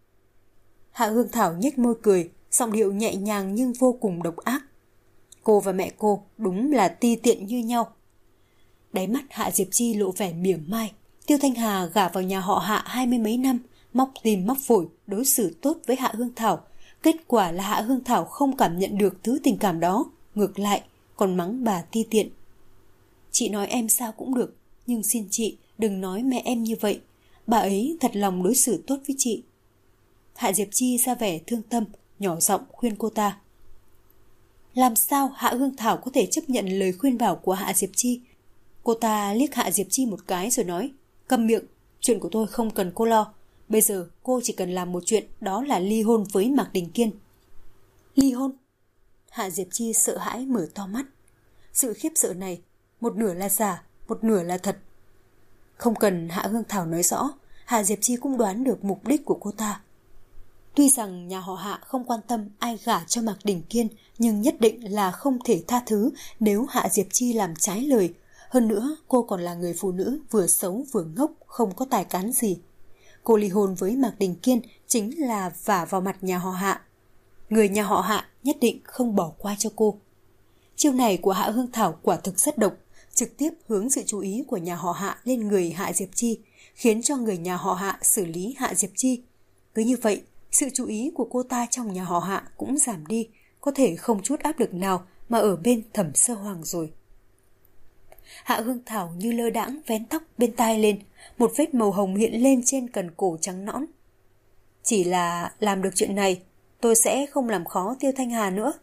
Hạ Hương Thảo nhếch môi cười, giọng điệu nhẹ nhàng nhưng vô cùng độc ác. Cô và mẹ cô đúng là ti tiện như nhau. Đáy mắt Hạ Diệp Chi lộ vẻ mỉa mai. Tiêu Thanh Hà gả vào nhà họ Hạ 20 mấy năm, móc tim móc phổi, đối xử tốt với Hạ Hương Thảo. Kết quả là Hạ Hương Thảo không cảm nhận được thứ tình cảm đó, ngược lại còn mắng bà ti tiện. Chị nói em sao cũng được, nhưng xin chị đừng nói mẹ em như vậy. Bà ấy thật lòng đối xử tốt với chị. Hạ Diệp Chi ra vẻ thương tâm, nhỏ giọng khuyên cô ta. Làm sao Hạ Hương Thảo có thể chấp nhận lời khuyên bảo của Hạ Diệp Chi? Cô ta liếc Hạ Diệp Chi một cái rồi nói, câm miệng, chuyện của tôi không cần cô lo. Bây giờ cô chỉ cần làm một chuyện, đó là ly hôn với Mạc Đình Kiên. Ly hôn? Hạ Diệp Chi sợ hãi mở to mắt. Sự khiếp sợ này, một nửa là giả, một nửa là thật. Không cần Hạ Hương Thảo nói rõ, Hạ Diệp Chi cũng đoán được mục đích của cô ta. Tuy rằng nhà họ Hạ không quan tâm ai gả cho Mạc Đình Kiên, nhưng nhất định là không thể tha thứ nếu Hạ Diệp Chi làm trái lời. Hơn nữa, cô còn là người phụ nữ vừa xấu vừa ngốc, không có tài cán gì. Cô ly hôn với Mạc Đình Kiên chính là vả vào mặt nhà họ Hạ. Người nhà họ Hạ nhất định không bỏ qua cho cô. Chiêu này của Hạ Hương Thảo quả thực rất độc, trực tiếp hướng sự chú ý của nhà họ Hạ lên người Hạ Diệp Chi, khiến cho người nhà họ Hạ xử lý Hạ Diệp Chi. Cứ như vậy, sự chú ý của cô ta trong nhà họ Hạ cũng giảm đi, có thể không chút áp lực nào mà ở bên Thẩm Sơ Hoàng rồi. Hạ Hương Thảo như lơ đãng vén tóc bên tai lên, một vết màu hồng hiện lên trên cần cổ trắng nõn. Chỉ là làm được chuyện này, tôi sẽ không làm khó Tiêu Thanh Hà nữa.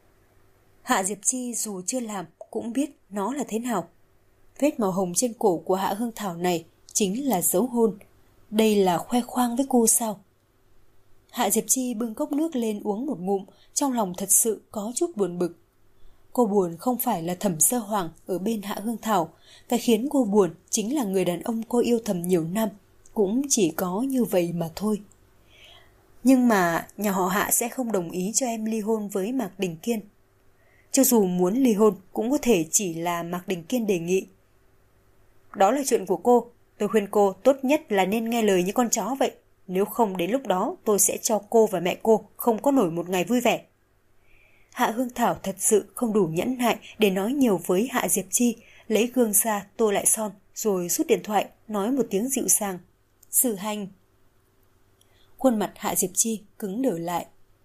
Hạ Diệp Chi dù chưa làm cũng biết nó là thế nào. Vết màu hồng trên cổ của Hạ Hương Thảo này chính là dấu hôn. Đây là khoe khoang với cô sao? Hạ Diệp Chi bưng cốc nước lên uống một ngụm, trong lòng thật sự có chút buồn bực. Cô buồn không phải là Thẩm Sơ Hoàng ở bên Hạ Hương Thảo, cái khiến cô buồn chính là người đàn ông cô yêu thầm nhiều năm, cũng chỉ có như vậy mà thôi. Nhưng mà nhà họ Hạ sẽ không đồng ý cho em ly hôn với Mạc Đình Kiên. Cho dù muốn ly hôn cũng có thể chỉ là Mạc Đình Kiên đề nghị. Đó là chuyện của cô, tôi khuyên cô tốt nhất là nên nghe lời như con chó vậy. Nếu không đến lúc đó tôi sẽ cho cô và mẹ cô không có nổi một ngày vui vẻ. Hạ Hương Thảo thật sự không đủ nhẫn nại để nói nhiều với Hạ Diệp Chi, lấy gương ra tô lại son rồi rút điện thoại nói một tiếng dịu dàng. Xử hành. Khuôn mặt Hạ Diệp Chi cứng đờ lại.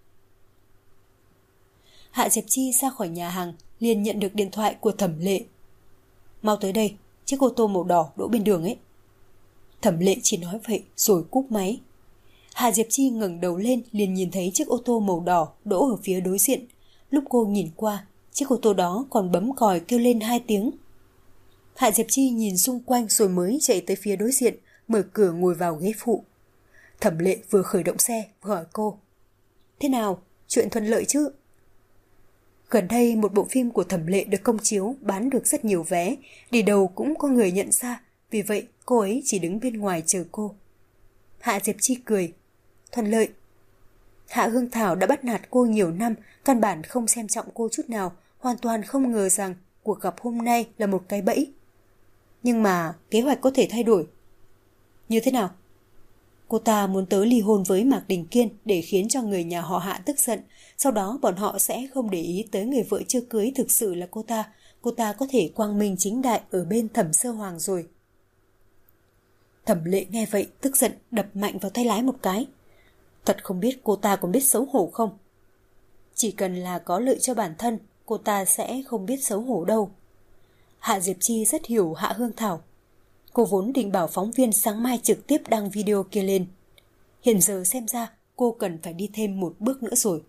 Hạ Diệp Chi ra khỏi nhà hàng liền nhận được điện thoại của Thẩm Lệ. Mau tới đây, chiếc ô tô màu đỏ đỗ bên đường ấy. Thẩm Lệ chỉ nói vậy rồi cúp máy. Hạ Diệp Chi ngẩng đầu lên liền nhìn thấy chiếc ô tô màu đỏ đỗ ở phía đối diện. Lúc cô nhìn qua, chiếc ô tô đó còn bấm còi kêu lên 2 tiếng. Hạ Diệp Chi nhìn xung quanh rồi mới chạy tới phía đối diện, mở cửa ngồi vào ghế phụ. Thẩm Lệ vừa khởi động xe, gọi cô. Thế nào, chuyện thuận lợi chứ? Gần đây một bộ phim của Thẩm Lệ được công chiếu bán được rất nhiều vé, đi đầu cũng có người nhận ra, vì vậy cô ấy chỉ đứng bên ngoài chờ cô. Hạ Diệp Chi cười. Thuận lợi. Hạ Hương Thảo đã bắt nạt cô nhiều năm, căn bản không xem trọng cô chút nào, hoàn toàn không ngờ rằng cuộc gặp hôm nay là một cái bẫy. Nhưng mà kế hoạch có thể thay đổi. Như thế nào? Cô ta muốn tới ly hôn với Mạc Đình Kiên để khiến cho người nhà họ Hạ tức giận, sau đó bọn họ sẽ không để ý tới người vợ chưa cưới thực sự là cô ta có thể quang minh chính đại ở bên Thẩm Sơ Hoàng rồi. Thẩm Lệ nghe vậy tức giận đập mạnh vào tay lái một cái. Thật không biết cô ta còn biết xấu hổ không? Chỉ cần là có lợi cho bản thân, cô ta sẽ không biết xấu hổ đâu. Hạ Diệp Chi rất hiểu Hạ Hương Thảo. Cô vốn định bảo phóng viên sáng mai trực tiếp đăng video kia lên. Hiện giờ xem ra cô cần phải đi thêm một bước nữa rồi.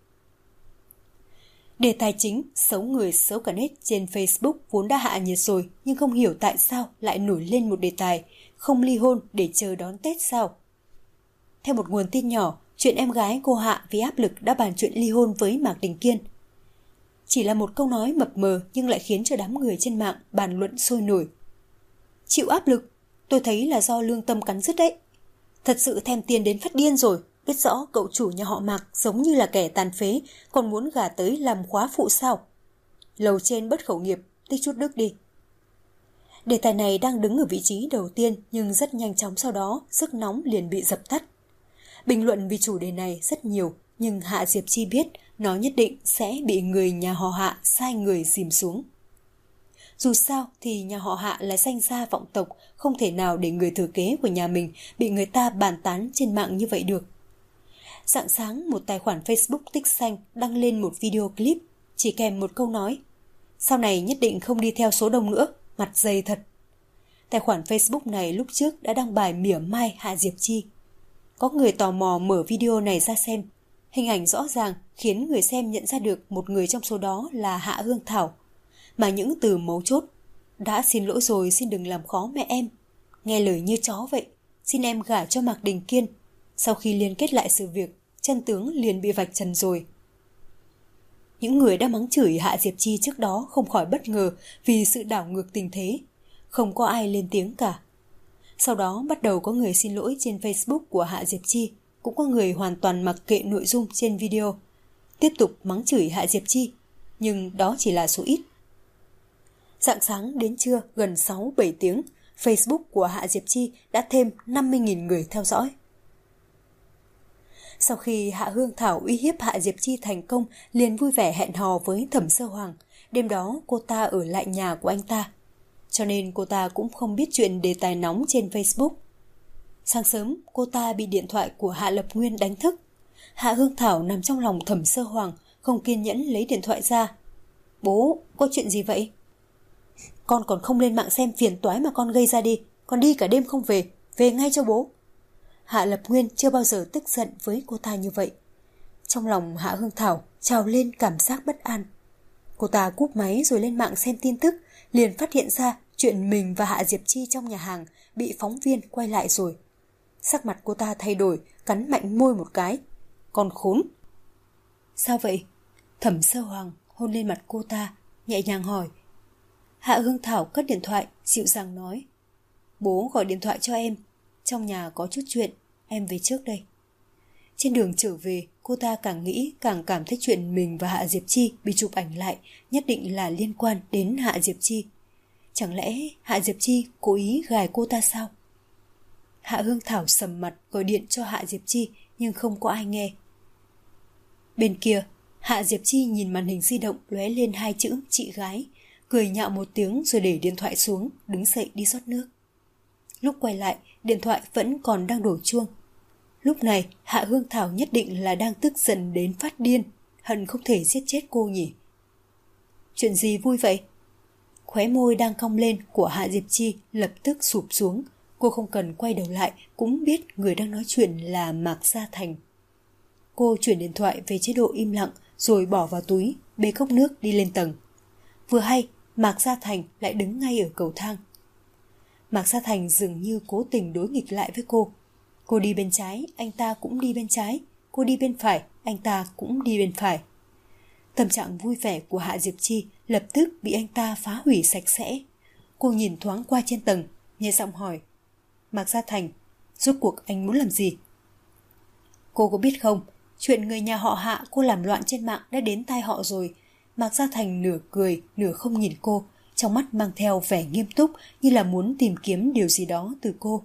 Đề tài chính xấu người xấu cả nết trên Facebook vốn đã hạ nhiệt rồi, nhưng không hiểu tại sao lại nổi lên một đề tài không ly hôn để chờ đón Tết sao. Theo một nguồn tin nhỏ, chuyện em gái cô Hạ vì áp lực đã bàn chuyện ly hôn với Mạc Đình Kiên. Chỉ là một câu nói mập mờ nhưng lại khiến cho đám người trên mạng bàn luận sôi nổi. Chịu áp lực, tôi thấy là do lương tâm cắn rứt đấy. Thật sự thèm tiền đến phát điên rồi, biết rõ cậu chủ nhà họ Mạc giống như là kẻ tàn phế, còn muốn gả tới làm khóa phụ sao. Lầu trên bất khẩu nghiệp, tích chút đức đi. Đề tài này đang đứng ở vị trí đầu tiên nhưng rất nhanh chóng sau đó sức nóng liền bị dập tắt. Bình luận vì chủ đề này rất nhiều, nhưng Hạ Diệp Chi biết nó nhất định sẽ bị người nhà họ Hạ sai người dìm xuống. Dù sao thì nhà họ Hạ là danh gia vọng tộc, không thể nào để người thừa kế của nhà mình bị người ta bàn tán trên mạng như vậy được. Rạng sáng, một tài khoản Facebook tích xanh đăng lên một video clip, chỉ kèm một câu nói: sau này nhất định không đi theo số đông nữa, mặt dày thật. Tài khoản Facebook này lúc trước đã đăng bài mỉa mai Hạ Diệp Chi. Có người tò mò mở video này ra xem. Hình ảnh rõ ràng khiến người xem nhận ra được một người trong số đó là Hạ Hương Thảo. Mà những từ mấu chốt: đã xin lỗi rồi, xin đừng làm khó mẹ em, nghe lời như chó vậy, xin em gả cho Mạc Đình Kiên. Sau khi liên kết lại sự việc, chân tướng liền bị vạch trần rồi. Những người đã mắng chửi Hạ Diệp Chi trước đó không khỏi bất ngờ vì sự đảo ngược tình thế. Không có ai lên tiếng cả. Sau đó bắt đầu có người xin lỗi trên Facebook của Hạ Diệp Chi, cũng có người hoàn toàn mặc kệ nội dung trên video, tiếp tục mắng chửi Hạ Diệp Chi, nhưng đó chỉ là số ít. Rạng sáng đến trưa gần 6-7 tiếng, Facebook của Hạ Diệp Chi đã thêm 50.000 người theo dõi. Sau khi Hạ Hương Thảo uy hiếp Hạ Diệp Chi thành công, liền vui vẻ hẹn hò với Thẩm Sơ Hoàng. Đêm đó cô ta ở lại nhà của anh ta, cho nên cô ta cũng không biết chuyện đề tài nóng trên Facebook. Sáng sớm, cô ta bị điện thoại của Hạ Lập Nguyên đánh thức. Hạ Hương Thảo nằm trong lòng Thẩm Sơ Hoàng, không kiên nhẫn lấy điện thoại ra. Bố, có chuyện gì vậy? Con còn không lên mạng xem phiền toái mà con gây ra đi, con đi cả đêm không về, về ngay cho bố. Hạ Lập Nguyên chưa bao giờ tức giận với cô ta như vậy. Trong lòng Hạ Hương Thảo trào lên cảm giác bất an. Cô ta cúp máy rồi lên mạng xem tin tức, liền phát hiện ra chuyện mình và Hạ Diệp Chi trong nhà hàng bị phóng viên quay lại rồi. Sắc mặt cô ta thay đổi, cắn mạnh môi một cái. Con khốn! Sao vậy? Thẩm Sơ Hoàng hôn lên mặt cô ta, nhẹ nhàng hỏi. Hạ Hương Thảo cất điện thoại, dịu dàng nói: bố gọi điện thoại cho em, trong nhà có chút chuyện, em về trước đây. Trên đường trở về, cô ta càng nghĩ càng cảm thấy chuyện mình và Hạ Diệp Chi bị chụp ảnh lại nhất định là liên quan đến Hạ Diệp Chi. Chẳng lẽ Hạ Diệp Chi cố ý gài cô ta sao? Hạ Hương Thảo sầm mặt gọi điện cho Hạ Diệp Chi nhưng không có ai nghe. Bên kia, Hạ Diệp Chi nhìn màn hình di động lóe lên 2 chữ chị gái, cười nhạo một tiếng rồi để điện thoại xuống, đứng dậy đi rót nước. Lúc quay lại, điện thoại vẫn còn đang đổ chuông. Lúc này, Hạ Hương Thảo nhất định là đang tức giận đến phát điên, hận không thể giết chết cô nhỉ. Chuyện gì vui vậy? Khóe môi đang cong lên của Hạ Diệp Chi lập tức sụp xuống. Cô không cần quay đầu lại cũng biết người đang nói chuyện là Mạc Gia Thành. Cô chuyển điện thoại về chế độ im lặng rồi bỏ vào túi, bê cốc nước đi lên tầng. Vừa hay, Mạc Gia Thành lại đứng ngay ở cầu thang. Mạc Gia Thành dường như cố tình đối nghịch lại với cô. Cô đi bên trái, anh ta cũng đi bên trái. Cô đi bên phải, anh ta cũng đi bên phải. Tâm trạng vui vẻ của Hạ Diệp Chi lập tức bị anh ta phá hủy sạch sẽ. Cô nhìn thoáng qua trên tầng, nhẹ giọng hỏi: Mạc Gia Thành, rốt cuộc anh muốn làm gì? Cô có biết không, chuyện người nhà họ Hạ cô làm loạn trên mạng đã đến tai họ rồi. Mạc Gia Thành nửa cười, nửa không nhìn cô, trong mắt mang theo vẻ nghiêm túc như là muốn tìm kiếm điều gì đó từ cô.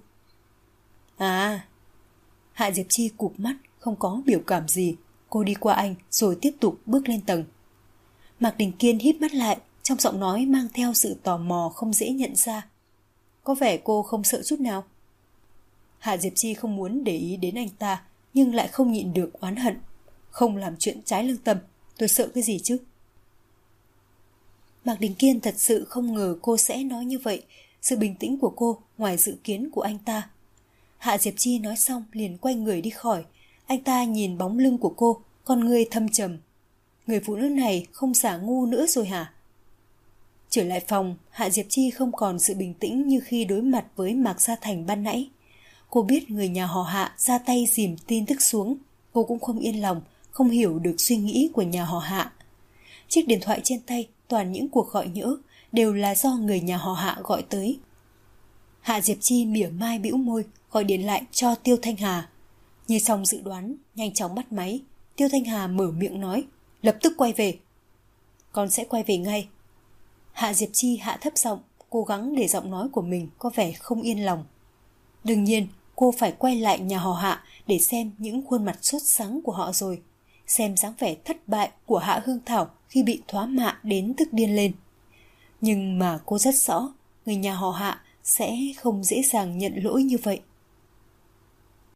À, Hạ Diệp Chi cụp mắt, không có biểu cảm gì. Cô đi qua anh rồi tiếp tục bước lên tầng. Mạc Đình Kiên híp mắt lại, trong giọng nói mang theo sự tò mò không dễ nhận ra. Có vẻ cô không sợ chút nào. Hạ Diệp Chi không muốn để ý đến anh ta, nhưng lại không nhịn được oán hận. Không làm chuyện trái lương tâm, tôi sợ cái gì chứ? Mạc Đình Kiên thật sự không ngờ cô sẽ nói như vậy. Sự bình tĩnh của cô ngoài dự kiến của anh ta. Hạ Diệp Chi nói xong liền quay người đi khỏi. Anh ta nhìn bóng lưng của cô, con ngươi thâm trầm. Người phụ nữ này không giả ngu nữa rồi hả? Trở lại phòng, Hạ Diệp Chi không còn sự bình tĩnh như khi đối mặt với Mạc Gia Thành ban nãy. Cô biết người nhà họ Hạ ra tay dìm tin tức xuống. Cô cũng không yên lòng, không hiểu được suy nghĩ của nhà họ Hạ. Chiếc điện thoại trên tay toàn những cuộc gọi nhỡ, đều là do người nhà họ Hạ gọi tới. Hạ Diệp Chi mỉa mai bĩu môi, gọi điện lại cho Tiêu Thanh Hà. Như xong dự đoán, nhanh chóng bắt máy. Tiêu Thanh Hà mở miệng nói, lập tức quay về. Con sẽ quay về ngay. Hạ Diệp Chi hạ thấp giọng, cố gắng để giọng nói của mình có vẻ không yên lòng. Đương nhiên, cô phải quay lại nhà họ Hạ để xem những khuôn mặt sốt sắng của họ rồi. Xem dáng vẻ thất bại của Hạ Hương Thảo khi bị thoá mạ đến tức điên lên. Nhưng mà cô rất rõ, người nhà họ Hạ sẽ không dễ dàng nhận lỗi như vậy.